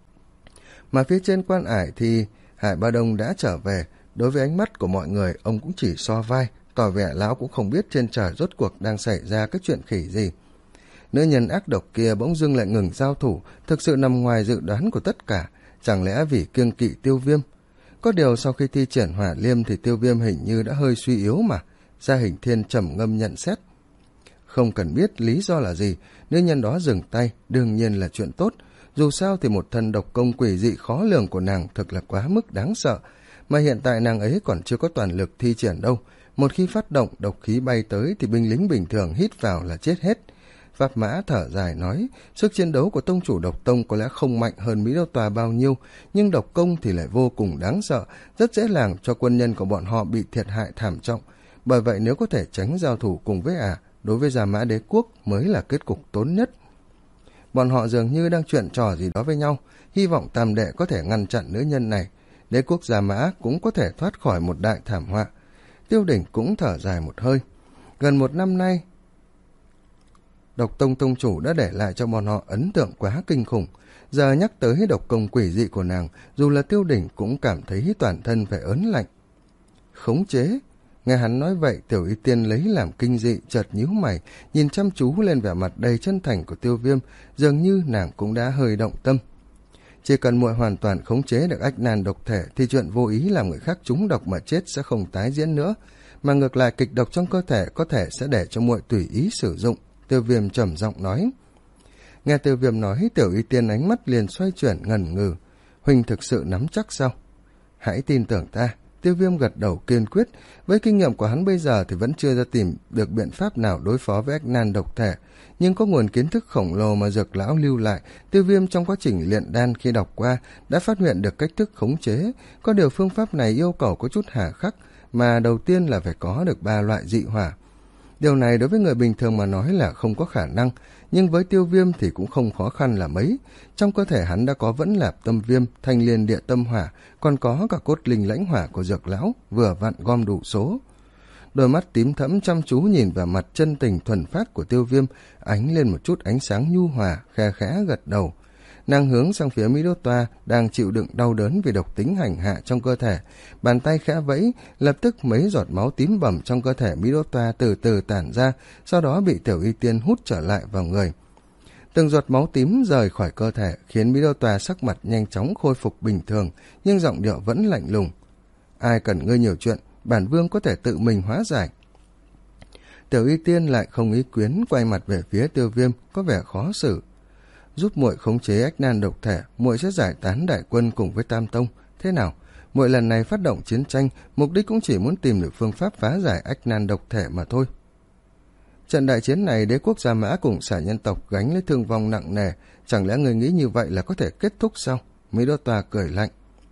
Mà phía trên quan ải thì Hải Ba Đông đã trở về. Đối với ánh mắt của mọi người, ông cũng chỉ so vai, tỏ vẻ lão cũng không biết trên trời rốt cuộc đang xảy ra cái chuyện khỉ gì. Nữ nhân ác độc kia bỗng dưng lại ngừng giao thủ, thực sự nằm ngoài dự đoán của tất cả, chẳng lẽ vì kiêng kỵ Tiêu Viêm. Có điều sau khi thi triển hỏa liêm thì Tiêu Viêm hình như đã hơi suy yếu mà. Gia Hình Thiên trầm ngâm nhận xét. Không cần biết lý do là gì, nữ nhân đó dừng tay, đương nhiên là chuyện tốt. Dù sao thì một thần độc công quỷ dị khó lường của nàng thực là quá mức đáng sợ, mà hiện tại nàng ấy còn chưa có toàn lực thi triển đâu. Một khi phát động độc khí bay tới thì binh lính bình thường hít vào là chết hết. Pháp Mã thở dài nói, sức chiến đấu của tông chủ độc tông có lẽ không mạnh hơn Mỹ Đô Tòa bao nhiêu, nhưng độc công thì lại vô cùng đáng sợ, rất dễ làm cho quân nhân của bọn họ bị thiệt hại thảm trọng. Bởi vậy nếu có thể tránh giao thủ cùng với ả, đối với Gia Mã Đế Quốc mới là kết cục tốn nhất. Bọn họ dường như đang chuyện trò gì đó với nhau, hy vọng Tam Đệ có thể ngăn chặn nữ nhân này. Đế quốc Gia Mã cũng có thể thoát khỏi một đại thảm họa. Tiêu Đỉnh cũng thở dài một hơi. Gần một năm nay, Độc Tông tông chủ đã để lại cho bọn họ ấn tượng quá kinh khủng. Giờ nhắc tới độc công quỷ dị của nàng, dù là Tiêu Đỉnh cũng cảm thấy toàn thân phải ớn lạnh. Khống chế. Nghe hắn nói vậy, Tiểu Y Tiên lấy làm kinh dị, chợt nhíu mày, nhìn chăm chú lên vẻ mặt đầy chân thành của Tiêu Viêm, dường như nàng cũng đã hơi động tâm. Chỉ cần muội hoàn toàn khống chế được ách nan độc thể thì chuyện vô ý làm người khác trúng độc mà chết sẽ không tái diễn nữa, mà ngược lại kịch độc trong cơ thể có thể sẽ để cho muội tùy ý sử dụng. Tiêu Viêm trầm giọng nói. Nghe Tiêu Viêm nói, Tiểu Y Tiên ánh mắt liền xoay chuyển ngần ngừ. Huynh thực sự nắm chắc sao? Hãy tin tưởng ta. Tiêu Viêm gật đầu kiên quyết. Với kinh nghiệm của hắn bây giờ thì vẫn chưa ra tìm được biện pháp nào đối phó với ách nan độc thể, nhưng có nguồn kiến thức khổng lồ mà Dược lão lưu lại, Tiêu Viêm trong quá trình luyện đan khi đọc qua đã phát hiện được cách thức khống chế. Có điều phương pháp này yêu cầu có chút hà khắc, mà đầu tiên là phải có được ba loại dị hỏa. Điều này đối với người bình thường mà nói là không có khả năng, nhưng với Tiêu Viêm thì cũng không khó khăn là mấy. Trong cơ thể hắn đã có Vẫn Lạp Tâm Viêm, Thanh Liên Địa Tâm Hỏa, còn có cả cốt linh lãnh hỏa của Dược lão, vừa vặn gom đủ số. Đôi mắt tím thẫm chăm chú nhìn vào mặt chân tình thuần phát của Tiêu Viêm, ánh lên một chút ánh sáng nhu hòa, khe khẽ gật đầu. Nàng hướng sang phía Mỹ Đô Toa đang chịu đựng đau đớn vì độc tính hành hạ trong cơ thể, bàn tay khẽ vẫy, lập tức mấy giọt máu tím bầm trong cơ thể Mỹ Đô Toa từ từ tản ra, sau đó bị Tiểu Y Tiên hút trở lại vào người. Từng giọt máu tím rời khỏi cơ thể khiến Mỹ Đô Toa sắc mặt nhanh chóng khôi phục bình thường, nhưng giọng điệu vẫn lạnh lùng. Ai cần ngươi nhiều chuyện, bản vương có thể tự mình hóa giải. Tiểu Y Tiên lại không ý quyến, quay mặt về phía Tiêu Viêm, có vẻ khó xử. Giúp muội khống chế ách nan độc thể, muội sẽ giải tán đại quân cùng với Tam Tông. Thế nào? Muội lần này phát động chiến tranh, mục đích cũng chỉ muốn tìm được phương pháp phá giải ách nan độc thể mà thôi. Trận đại chiến này, đế quốc Gia Mã cùng xả nhân tộc gánh lấy thương vong nặng nề, chẳng lẽ người nghĩ như vậy là có thể kết thúc sao? Mỹ Đô Tòa cười lạnh.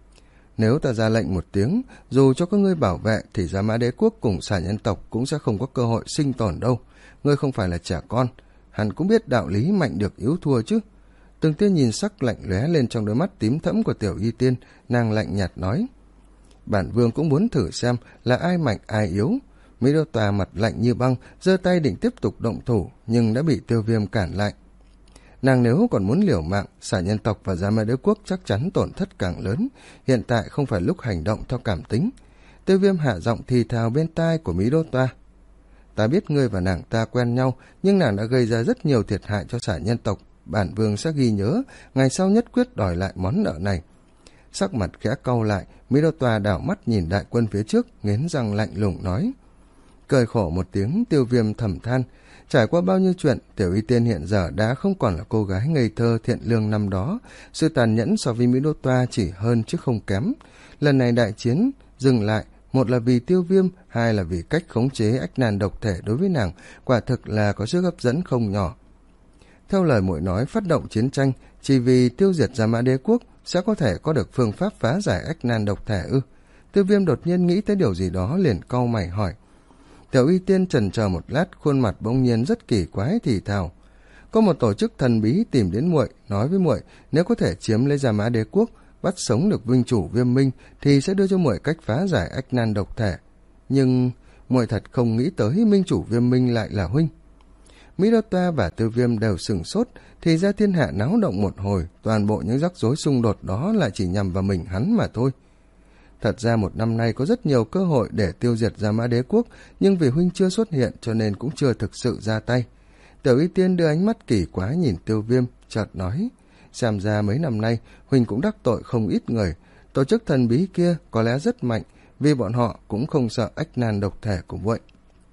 Nếu ta ra lệnh một tiếng, dù cho có ngươi bảo vệ thì Gia Mã đế quốc cùng xả nhân tộc cũng sẽ không có cơ hội sinh tồn đâu. Ngươi không phải là trẻ con, hắn cũng biết đạo lý mạnh được yếu thua chứ. Từng tia nhìn sắc lạnh lóe lên trong đôi mắt tím thẫm của Tiểu Y Tiên, nàng lạnh nhạt nói. Bản vương cũng muốn thử xem là ai mạnh ai yếu. Mỹ Đô Tòa mặt lạnh như băng, giơ tay định tiếp tục động thủ, nhưng đã bị Tiêu Viêm cản lại. Nàng nếu còn muốn liều mạng, xả nhân tộc và Gia Mã đế quốc chắc chắn tổn thất càng lớn. Hiện tại không phải lúc hành động theo cảm tính. Tiêu Viêm hạ giọng thì thào bên tai của Mỹ Đô Tòa. Ta biết ngươi và nàng ta quen nhau, nhưng nàng đã gây ra rất nhiều thiệt hại cho xả nhân tộc. Bản vương sẽ ghi nhớ, ngày sau nhất quyết đòi lại món nợ này. Sắc mặt khẽ cau lại, Mỹ Đô Tòa đảo mắt nhìn đại quân phía trước, nghiến răng lạnh lùng nói. Cười khổ một tiếng, Tiêu Viêm thầm than. Trải qua bao nhiêu chuyện, Tiểu Y Tiên hiện giờ đã không còn là cô gái ngây thơ thiện lương năm đó. Sự tàn nhẫn so với Mỹ Đô Tòa chỉ hơn chứ không kém. Lần này đại chiến dừng lại, một là vì Tiêu Viêm, hai là vì cách khống chế ách nan độc thể đối với nàng, quả thực là có sức hấp dẫn không nhỏ. Theo lời muội nói, phát động chiến tranh chỉ vì tiêu diệt Gia Mã đế quốc sẽ có thể có được phương pháp phá giải ách nan độc thể ư? Tiêu Viêm đột nhiên nghĩ tới điều gì đó, liền cau mày hỏi. Tiểu Y Tiên chần chờ một lát, khuôn mặt bỗng nhiên rất kỳ quái thì thào. Có một tổ chức thần bí tìm đến muội, nói với muội nếu có thể chiếm lấy Gia Mã đế quốc, bắt sống được Vinh chủ Viêm Minh thì sẽ đưa cho muội cách phá giải ách nan độc thể. Nhưng muội thật không nghĩ tới Minh chủ Viêm Minh lại là huynh. Mỹ Đô Toa và Tiêu Viêm đều sửng sốt, thì ra thiên hạ náo động một hồi, toàn bộ những rắc rối xung đột đó lại chỉ nhằm vào mình hắn mà thôi. Thật ra một năm nay có rất nhiều cơ hội để tiêu diệt Gia Mã đế quốc, nhưng vì huynh chưa xuất hiện cho nên cũng chưa thực sự ra tay. Tiểu Y Tiên đưa ánh mắt kỳ quái nhìn Tiêu Viêm, chợt nói, xem ra mấy năm nay huynh cũng đắc tội không ít người. Tổ chức thần bí kia có lẽ rất mạnh, vì bọn họ cũng không sợ ách nan độc thể của muội.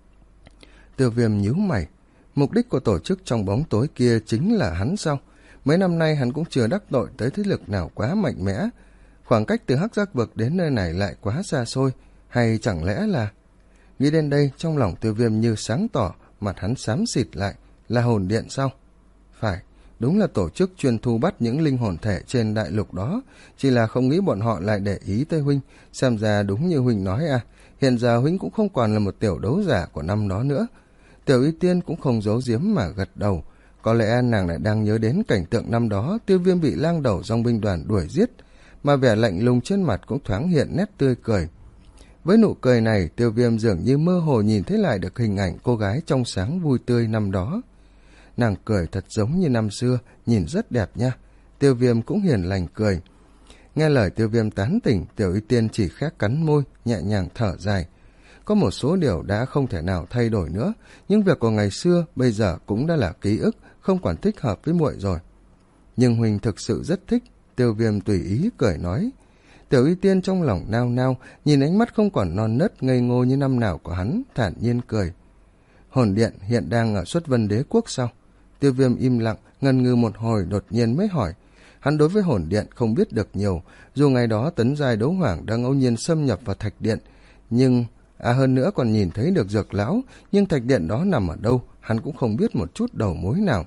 Tiêu Viêm nhíu mày. Mục đích của tổ chức trong bóng tối kia chính là hắn sao? Mấy năm nay hắn cũng chưa đắc tội tới thế lực nào quá mạnh mẽ. Khoảng cách từ Hắc Giác Vực đến nơi này lại quá xa xôi, hay chẳng lẽ là... Nghĩ đến đây, trong lòng Tiêu Viêm như sáng tỏ, mặt hắn xám xịt lại, Là hồn điện sao? Phải, đúng là tổ chức chuyên thu bắt những linh hồn thể trên đại lục đó, chỉ là không nghĩ bọn họ lại để ý tới huynh. Xem ra đúng như huynh nói à, hiện giờ huynh cũng không còn là một tiểu đấu giả của năm đó nữa. Tiểu Y Tiên cũng không giấu giếm mà gật đầu. Có lẽ nàng lại đang nhớ đến cảnh tượng năm đó Tiêu Viêm bị lang đầu dòng binh đoàn đuổi giết, mà vẻ lạnh lùng trên mặt cũng thoáng hiện nét tươi cười. Với nụ cười này, Tiêu Viêm dường như mơ hồ nhìn thấy lại được hình ảnh cô gái trong sáng vui tươi năm đó. Nàng cười thật giống như năm xưa, nhìn rất đẹp nha. Tiêu Viêm cũng hiền lành cười. Nghe lời Tiêu Viêm tán tỉnh, Tiểu Y Tiên chỉ khẽ cắn môi, nhẹ nhàng thở dài. Có một số điều đã không thể nào thay đổi nữa, nhưng việc của ngày xưa bây giờ cũng đã là ký ức, không còn thích hợp với muội rồi. Nhưng huynh thực sự rất thích. Tiêu Viêm tùy ý cười nói. Tiểu Y Tiên trong lòng nao nao, nhìn ánh mắt không còn non nớt ngây ngô như năm nào của hắn, thản nhiên cười. Hồn điện hiện đang ở Xuất Vân Đế Quốc sao? Tiêu Viêm im lặng, ngần ngừ một hồi đột nhiên mới hỏi. Hắn đối với hồn điện không biết được nhiều, dù ngày đó Tấn Giai Đấu Hoàng đang ngẫu nhiên xâm nhập vào thạch điện, nhưng à hơn nữa còn nhìn thấy được Dược lão, nhưng thạch điện đó nằm ở đâu, hắn cũng không biết một chút đầu mối nào.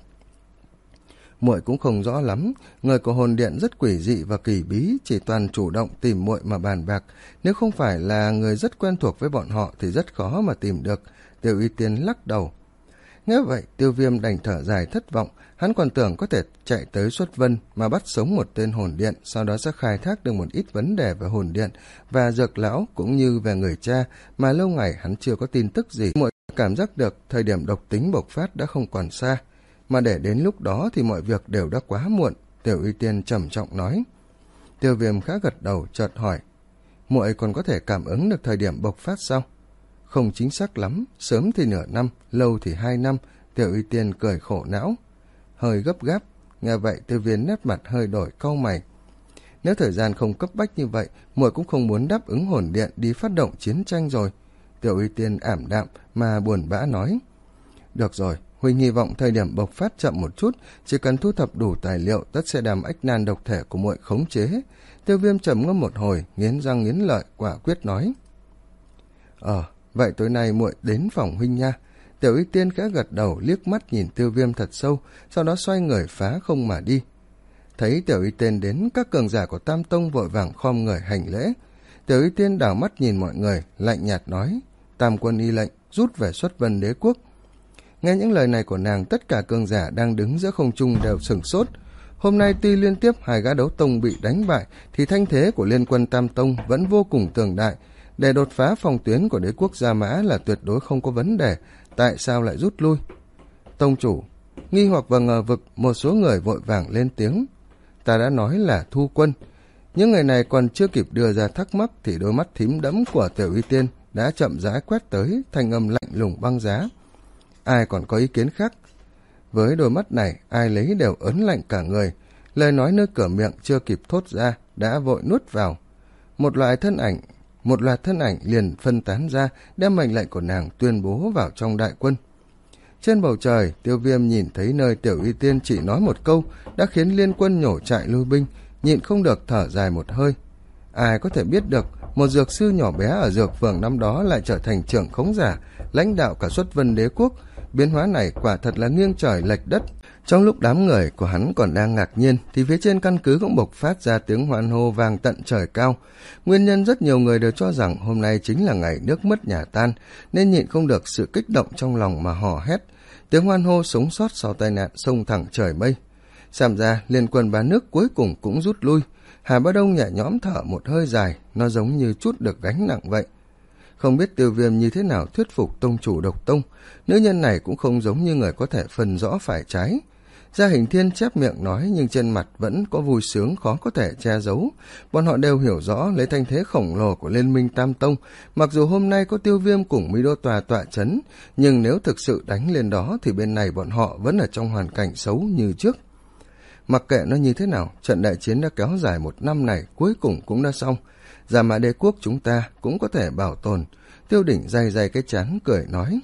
Muội cũng không rõ lắm, người của hồn điện rất quỷ dị và kỳ bí, chỉ toàn chủ động tìm muội mà bàn bạc, nếu không phải là người rất quen thuộc với bọn họ thì rất khó mà tìm được. Tiểu Y Tiên lắc đầu. Nghe vậy, Tiêu Viêm đành thở dài thất vọng, hắn còn tưởng có thể chạy tới Xuất Vân mà bắt sống một tên hồn điện, sau đó sẽ khai thác được một ít vấn đề về hồn điện và Dược lão cũng như về người cha mà lâu ngày hắn chưa có tin tức gì. Muội cảm giác được thời điểm độc tính bộc phát đã không còn xa, mà để đến lúc đó thì mọi việc đều đã quá muộn. Tiểu Y Tiên trầm trọng nói. Tiêu Viêm khá gật đầu, chợt hỏi, muội còn có thể cảm ứng được thời điểm bộc phát sao? Không chính xác lắm, sớm thì nửa năm, lâu thì hai năm. Tiểu Y Tiên cười khổ não, hơi gấp gáp. Nghe vậy, Tiêu Viêm nét mặt hơi đổi, cau mày. Nếu thời gian không cấp bách như vậy, muội cũng không muốn đáp ứng hồn điện đi phát động chiến tranh rồi. Tiểu Y Tiên ảm đạm mà buồn bã nói. Được rồi, huynh hy vọng thời điểm bộc phát chậm một chút, chỉ cần thu thập đủ tài liệu, tất sẽ đem ách nan độc thể của muội khống chế. Tiêu Viêm trầm ngâm một hồi, nghiến răng nghiến lợi, quả quyết nói. Ờ, vậy tối nay muội đến phòng huynh nha. Tiểu Y Tiên khẽ gật đầu, liếc mắt nhìn Tiêu Viêm thật sâu, sau đó xoay người phá không mà đi. Thấy Tiểu Y Tiên đến, các cường giả của Tam Tông vội vàng khom người hành lễ. Tiểu Y Tiên đảo mắt nhìn mọi người, lạnh nhạt nói, Tam quân y lệnh, rút về Xuất Vân Đế Quốc. Nghe những lời này của nàng, tất cả cường giả đang đứng giữa không trung đều sửng sốt. Hôm nay tuy liên tiếp hai gã đấu tông bị đánh bại, thì thanh thế của liên quân Tam Tông vẫn vô cùng cường đại. Để đột phá phòng tuyến của Đế quốc Gia Mã là tuyệt đối không có vấn đề, tại sao lại rút lui? Tông chủ, nghi hoặc và ngờ vực, một số người vội vàng lên tiếng. Ta đã nói là thu quân. Những người này còn chưa kịp đưa ra thắc mắc thì đôi mắt thím đẫm của Tiểu Y Tiên đã chậm rãi quét tới, thanh âm lạnh lùng băng giá. Ai còn có ý kiến khác? Với đôi mắt này, ai lấy đều ớn lạnh cả người. Lời nói nơi cửa miệng chưa kịp thốt ra, đã vội nuốt vào. Một loại thân ảnh, một loạt thân ảnh liền phân tán ra, đem mệnh lệnh của nàng tuyên bố vào trong đại quân. Trên bầu trời, Tiêu Viêm nhìn thấy nơi Tiểu Y Tiên chỉ nói một câu, đã khiến liên quân nhổ trại lui binh, nhịn không được thở dài một hơi. Ai có thể biết được, một dược sư nhỏ bé ở dược phường năm đó lại trở thành trưởng khống giả, lãnh đạo cả Xuất Vân Đế Quốc. Biến hóa này quả thật là nghiêng trời lệch đất. Trong lúc đám người của hắn còn đang ngạc nhiên, thì phía trên căn cứ cũng bộc phát ra tiếng hoan hô vang tận trời cao. Nguyên nhân rất nhiều người đều cho rằng hôm nay chính là ngày nước mất nhà tan, nên nhịn không được sự kích động trong lòng mà hò hét. Tiếng hoan hô sống sót sau tai nạn xông thẳng trời mây. Xem ra liên quân ba nước cuối cùng cũng rút lui. Hà Bá Đông nhẹ nhõm thở một hơi dài, nó giống như trút được gánh nặng vậy. Không biết Tiêu Viêm như thế nào thuyết phục tông chủ Độc Tông, nữ nhân này cũng không giống như người có thể phân rõ phải trái. Gia Hình Thiên chép miệng nói, nhưng trên mặt vẫn có vui sướng khó có thể che giấu. Bọn họ đều hiểu rõ lấy thanh thế khổng lồ của Liên minh Tam Tông, mặc dù hôm nay có Tiêu Viêm cùng Mỹ Đô Tòa tọa chấn, nhưng nếu thực sự đánh lên đó thì bên này bọn họ vẫn ở trong hoàn cảnh xấu như trước. Mặc kệ nó như thế nào, trận đại chiến đã kéo dài một năm này cuối cùng cũng đã xong. Gia Mã Đế Quốc chúng ta cũng có thể bảo tồn. Tiêu Đỉnh day day cái trán cười nói.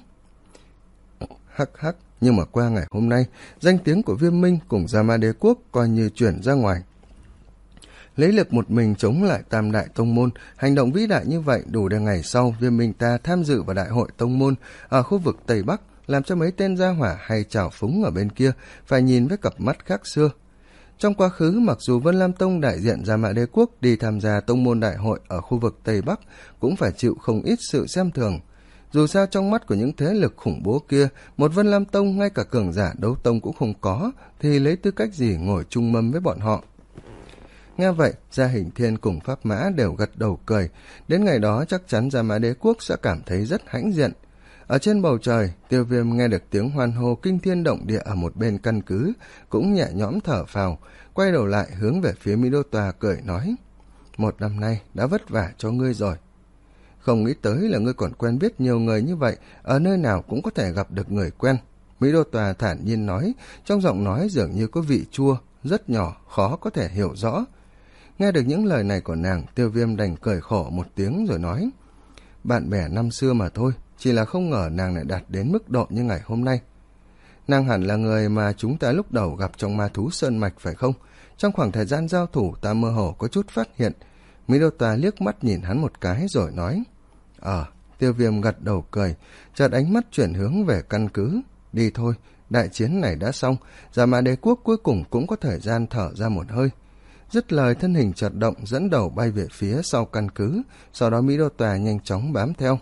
Hắc hắc, nhưng mà qua ngày hôm nay, danh tiếng của Viêm Minh cùng Gia Mã Đế Quốc coi như chuyển ra ngoài. Lấy lực một mình chống lại Tam Đại Tông Môn, hành động vĩ đại như vậy đủ để ngày sau Viêm Minh ta tham dự vào Đại hội Tông Môn ở khu vực Tây Bắc làm cho mấy tên gia hỏa hay trào phúng ở bên kia phải nhìn với cặp mắt khác xưa. Trong quá khứ, mặc dù Vân Lam Tông đại diện Gia Mã Đế Quốc đi tham gia tông môn đại hội ở khu vực Tây Bắc cũng phải chịu không ít sự xem thường. Dù sao trong mắt của những thế lực khủng bố kia, một Vân Lam Tông ngay cả cường giả đấu tông cũng không có, thì lấy tư cách gì ngồi chung mâm với bọn họ. Nghe vậy, Gia Hình Thiên cùng Pháp Mã đều gật đầu cười. Đến ngày đó chắc chắn Gia Mã Đế Quốc sẽ cảm thấy rất hãnh diện. Ở trên bầu trời, Tiêu Viêm nghe được tiếng hoan hô kinh thiên động địa ở một bên căn cứ, cũng nhẹ nhõm thở phào, quay đầu lại hướng về phía Mỹ Đô Tòa cười nói: một năm nay đã vất vả cho ngươi rồi. Không nghĩ tới là ngươi còn quen biết nhiều người như vậy, ở nơi nào cũng có thể gặp được người quen. Mỹ Đô Tòa thản nhiên nói, trong giọng nói dường như có vị chua, rất nhỏ, khó có thể hiểu rõ. Nghe được những lời này của nàng, Tiêu Viêm đành cười khổ một tiếng rồi nói: bạn bè năm xưa mà thôi, chỉ là không ngờ nàng lại đạt đến mức độ như ngày hôm nay. Nàng hẳn là người mà chúng ta lúc đầu gặp trong ma thú sơn mạch phải không? Trong khoảng thời gian giao thủ ta mơ hồ có chút phát hiện. Mỹ Đô Tòa liếc mắt nhìn hắn một cái rồi nói: Ờ, Tiêu Viêm gật đầu cười, chợt ánh mắt chuyển hướng về căn cứ. Đi thôi, đại chiến này đã xong, Gia Mã Đế Quốc cuối cùng cũng có thời gian thở ra một hơi. Dứt lời, thân hình chợt động dẫn đầu bay về phía sau căn cứ, sau đó Mỹ Đô Tòa nhanh chóng bám theo.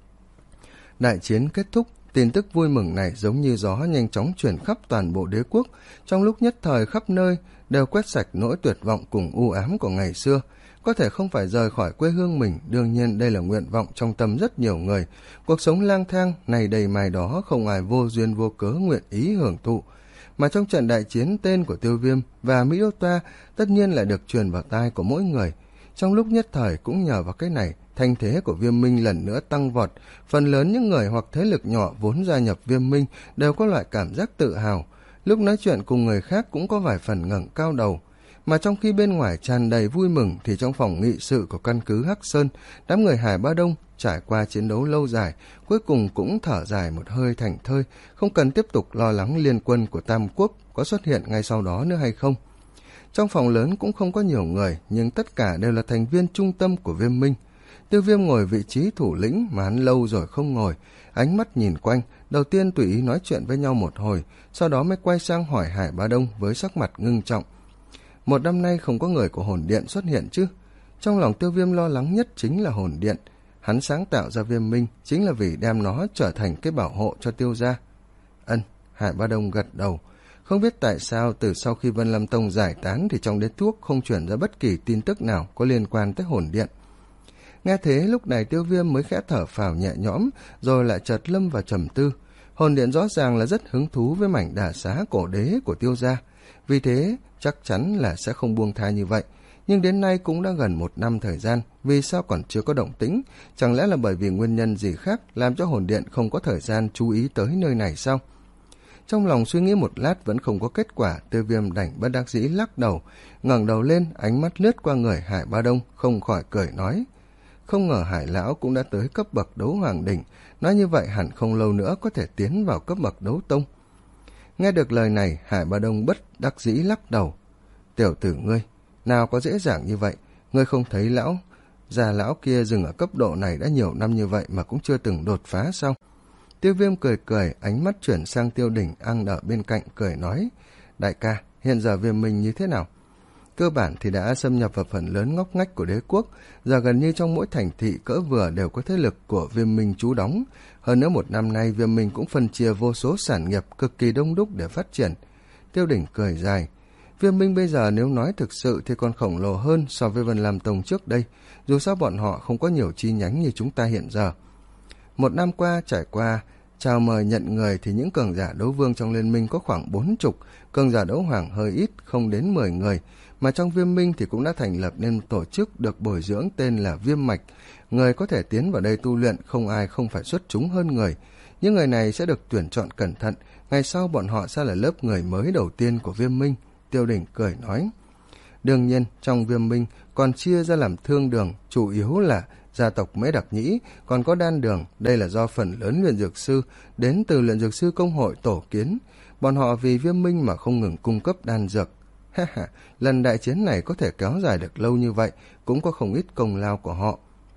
Đại chiến kết thúc, tin tức vui mừng này giống như gió nhanh chóng truyền khắp toàn bộ đế quốc, trong lúc nhất thời khắp nơi đều quét sạch nỗi tuyệt vọng cùng u ám của ngày xưa. Có thể không phải rời khỏi quê hương mình, đương nhiên đây là nguyện vọng trong tâm rất nhiều người. Cuộc sống lang thang này đầy mài đó, không ai vô duyên vô cớ nguyện ý hưởng thụ. Mà trong trận đại chiến, tên của Tiêu Viêm và Mỹ Đô Toa tất nhiên lại được truyền vào tai của mỗi người. Trong lúc nhất thời cũng nhờ vào cái này, thanh thế của Viêm Minh lần nữa tăng vọt. Phần lớn những người hoặc thế lực nhỏ vốn gia nhập Viêm Minh đều có loại cảm giác tự hào. Lúc nói chuyện cùng người khác cũng có vài phần ngẩng cao đầu. Mà trong khi bên ngoài tràn đầy vui mừng thì trong phòng nghị sự của căn cứ Hắc Sơn, đám người Hải Ba Đông trải qua chiến đấu lâu dài, cuối cùng cũng thở dài một hơi thảnh thơi, không cần tiếp tục lo lắng liên quân của Tam Quốc có xuất hiện ngay sau đó nữa hay không. Trong phòng lớn cũng không có nhiều người, nhưng tất cả đều là thành viên trung tâm của Viêm Minh. Tiêu Viêm ngồi vị trí thủ lĩnh mà hắn lâu rồi không ngồi, ánh mắt nhìn quanh, đầu tiên tùy ý nói chuyện với nhau một hồi, sau đó mới quay sang hỏi Hải Ba Đông với sắc mặt ngưng trọng. Một năm nay không có người của hồn điện xuất hiện chứ? Trong lòng Tiêu Viêm lo lắng nhất chính là hồn điện. Hắn sáng tạo ra Viêm Minh chính là vì đem nó trở thành cái bảo hộ cho Tiêu gia. Ân, Hải Ba Đông gật đầu. Không biết tại sao từ sau khi Vân Lam Tông giải tán thì trong đế thuốc không chuyển ra bất kỳ tin tức nào có liên quan tới hồn điện. Nghe thế lúc này Tiêu Viêm mới khẽ thở phào nhẹ nhõm, rồi lại chợt lâm vào trầm tư. Hồn điện rõ ràng là rất hứng thú với mảnh đà xá cổ đế của Tiêu gia, vì thế chắc chắn là sẽ không buông tha như vậy. Nhưng đến nay cũng đã gần một năm thời gian, vì sao còn chưa có động tĩnh? Chẳng lẽ là bởi vì nguyên nhân gì khác làm cho hồn điện không có thời gian chú ý tới nơi này sao? Trong lòng suy nghĩ một lát vẫn không có kết quả, Tiêu Viêm đành bất đắc dĩ lắc đầu, ngẩng đầu lên, ánh mắt lướt qua người Hải Ba Đông, không khỏi cười nói: không ngờ Hải lão cũng đã tới cấp bậc đấu hoàng đỉnh, nói như vậy hẳn không lâu nữa có thể tiến vào cấp bậc đấu tông. Nghe được lời này, Hải Ba Đông bất đắc dĩ lắc đầu. Tiểu tử ngươi, nào có dễ dàng như vậy, ngươi không thấy lão già lão kia dừng ở cấp độ này đã nhiều năm như vậy mà cũng chưa từng đột phá sao? Tiêu Viêm cười cười, ánh mắt chuyển sang Tiêu Đỉnh ăn ở bên cạnh cười nói: đại ca, hiện giờ Viêm Minh như thế nào? Cơ bản thì đã xâm nhập vào phần lớn ngóc ngách của đế quốc, giờ gần như trong mỗi thành thị cỡ vừa đều có thế lực của Viêm Minh trú đóng. Hơn nữa một năm nay Viêm Minh cũng phân chia vô số sản nghiệp cực kỳ đông đúc để phát triển. Tiêu Đỉnh cười dài. Viêm Minh bây giờ nếu nói thực sự thì còn khổng lồ hơn so với Vân Lam Tông trước đây, dù sao bọn họ không có nhiều chi nhánh như chúng ta hiện giờ. Một năm qua trải qua chào mời nhận người thì những cường giả đấu vương trong liên minh có khoảng bốn chục, cường giả đấu hoàng hơi ít, không đến mười người, mà trong Viêm Minh thì cũng đã thành lập nên một tổ chức được bồi dưỡng tên là Viêm Mạch. Người có thể tiến vào đây tu luyện không ai không phải xuất chúng hơn người. Những người này sẽ được tuyển chọn cẩn thận, ngày sau bọn họ sẽ là lớp người mới đầu tiên của Viêm Minh. Tiêu Đỉnh cười nói. Đương nhiên trong Viêm Minh còn chia ra làm thương đường, chủ yếu là gia tộc Mễ Đặc Nhĩ, còn có đan đường, đây là do phần lớn luyện dược sư đến từ luyện dược sư công hội tổ kiến. Bọn họ vì Viêm Minh mà không ngừng cung cấp đan dược. Ha ha, lần đại chiến này có thể kéo dài được lâu như vậy cũng có không ít công lao của họ.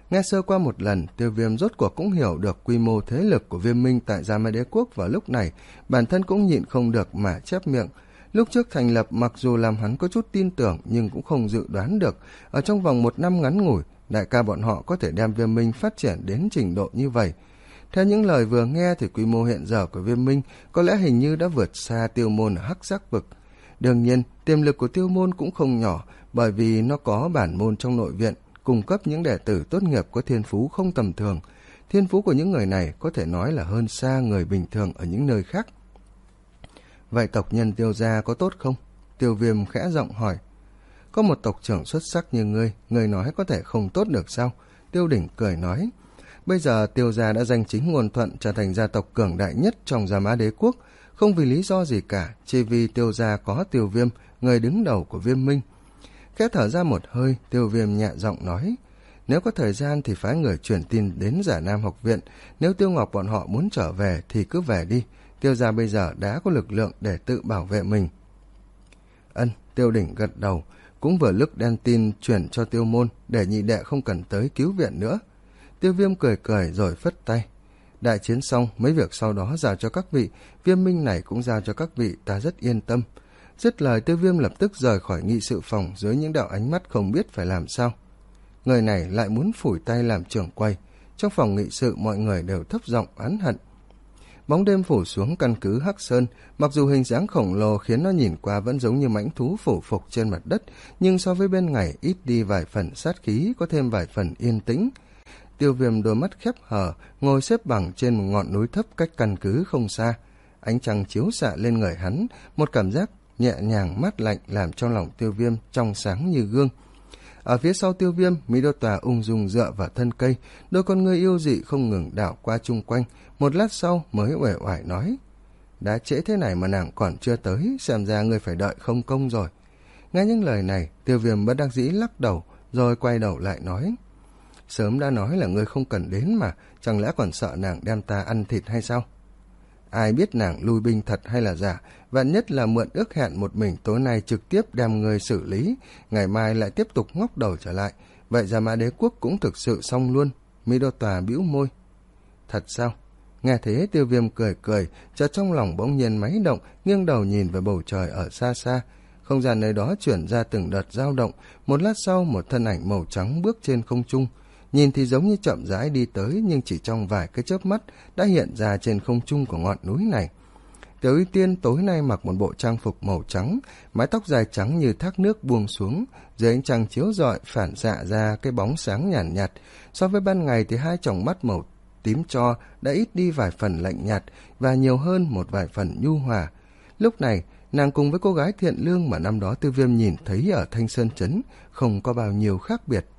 Nghe sơ qua một lần, Tiêu Viêm rốt cuộc cũng hiểu được quy mô thế lực của Viêm Minh tại Gia Ma Đế Quốc vào lúc này, bản thân cũng nhịn không được mà chép miệng. Lúc trước thành lập mặc dù làm hắn có chút tin tưởng nhưng cũng không dự đoán được, ở trong vòng một năm ngắn ngủi, đại ca bọn họ có thể đem Viêm Minh phát triển đến trình độ như vậy. Theo những lời vừa nghe thì quy mô hiện giờ của Viêm Minh có lẽ hình như đã vượt xa Tiêu Môn ở Hắc Giác Vực. Đương nhiên, tiềm lực của Tiêu Môn cũng không nhỏ, bởi vì nó có bản môn trong nội viện, cung cấp những đệ tử tốt nghiệp có thiên phú không tầm thường. Thiên phú của những người này có thể nói là hơn xa người bình thường ở những nơi khác. Vậy tộc nhân Tiêu gia có tốt không? Tiêu Viêm khẽ giọng hỏi. Có một tộc trưởng xuất sắc như ngươi, ngươi nói có thể không tốt được sao? Tiêu Đỉnh cười nói. Bây giờ Tiêu gia đã danh chính ngôn thuận trở thành gia tộc cường đại nhất trong Gia Mã Đế Quốc, không vì lý do gì cả, chỉ vì Tiêu gia có Tiêu Viêm, người đứng đầu của Viêm Minh. Khẽ thở ra một hơi, Tiêu Viêm nhẹ giọng nói. Nếu có thời gian thì phái người truyền tin đến Giả Nam học viện, nếu Tiêu Ngọc bọn họ muốn trở về thì cứ về đi. Tiêu gia bây giờ đã có lực lượng để tự bảo vệ mình. Ân, Tiêu Đỉnh gật đầu, cũng vừa lúc đem tin chuyển cho Tiêu Môn để nhị đệ không cần tới cứu viện nữa. Tiêu Viêm cười cười rồi phất tay. Đại chiến xong, mấy việc sau đó giao cho các vị, Viêm Minh này cũng giao cho các vị, ta rất yên tâm. Dứt lời, Tiêu Viêm lập tức rời khỏi nghị sự phòng dưới những đạo ánh mắt không biết phải làm sao. Người này lại muốn phủi tay làm trưởng quầy. Trong phòng nghị sự mọi người đều thấp giọng oán hận. Bóng đêm phủ xuống căn cứ Hắc Sơn, mặc dù hình dáng khổng lồ khiến nó nhìn qua vẫn giống như mãnh thú phủ phục trên mặt đất, nhưng so với bên ngày ít đi vài phần sát khí, có thêm vài phần yên tĩnh. Tiêu Viêm đôi mắt khép hờ, ngồi xếp bằng trên một ngọn núi thấp cách căn cứ không xa. Ánh trăng chiếu xạ lên người hắn, một cảm giác nhẹ nhàng mát lạnh làm cho lòng Tiêu Viêm trong sáng như gương. Ở phía sau Tiêu Viêm, Mỹ Đô Tòa ung dung dựa vào thân cây, đôi con ngươi yêu dị không ngừng đảo qua chung quanh, một lát sau mới uể oải nói. Đã trễ thế này mà nàng còn chưa tới, xem ra ngươi phải đợi không công rồi. Nghe những lời này, Tiêu Viêm bất đắc dĩ lắc đầu, rồi quay đầu lại nói. Sớm đã nói là ngươi không cần đến mà, chẳng lẽ còn sợ nàng đem ta ăn thịt hay sao? Ai biết nàng lui binh thật hay là giả, vạn nhất là mượn ước hẹn một mình tối nay trực tiếp đem người xử lý, ngày mai lại tiếp tục ngóc đầu trở lại, vậy Gia Mã Đế Quốc cũng thực sự xong luôn. Mỹ Đô Tòa bĩu môi. Thật sao? Nghe thế Tiêu Viêm cười cười, chợt trong lòng bỗng nhiên máy động, nghiêng đầu nhìn về bầu trời ở xa xa. Không gian nơi đó chuyển ra từng đợt dao động, một lát sau một thân ảnh màu trắng bước trên không trung. Nhìn thì giống như chậm rãi đi tới, nhưng chỉ trong vài cái chớp mắt đã hiện ra trên không trung của ngọn núi này. Tiểu Y Tiên tối nay mặc một bộ trang phục màu trắng, mái tóc dài trắng như thác nước buông xuống, dưới ánh trăng chiếu rọi phản xạ ra cái bóng sáng nhàn nhạt, nhạt. So với ban ngày thì hai tròng mắt màu tím tro đã ít đi vài phần lạnh nhạt và nhiều hơn một vài phần nhu hòa. Lúc này, nàng cùng với cô gái thiện lương mà năm đó Tiêu Viêm nhìn thấy ở Thanh Sơn Trấn không có bao nhiêu khác biệt.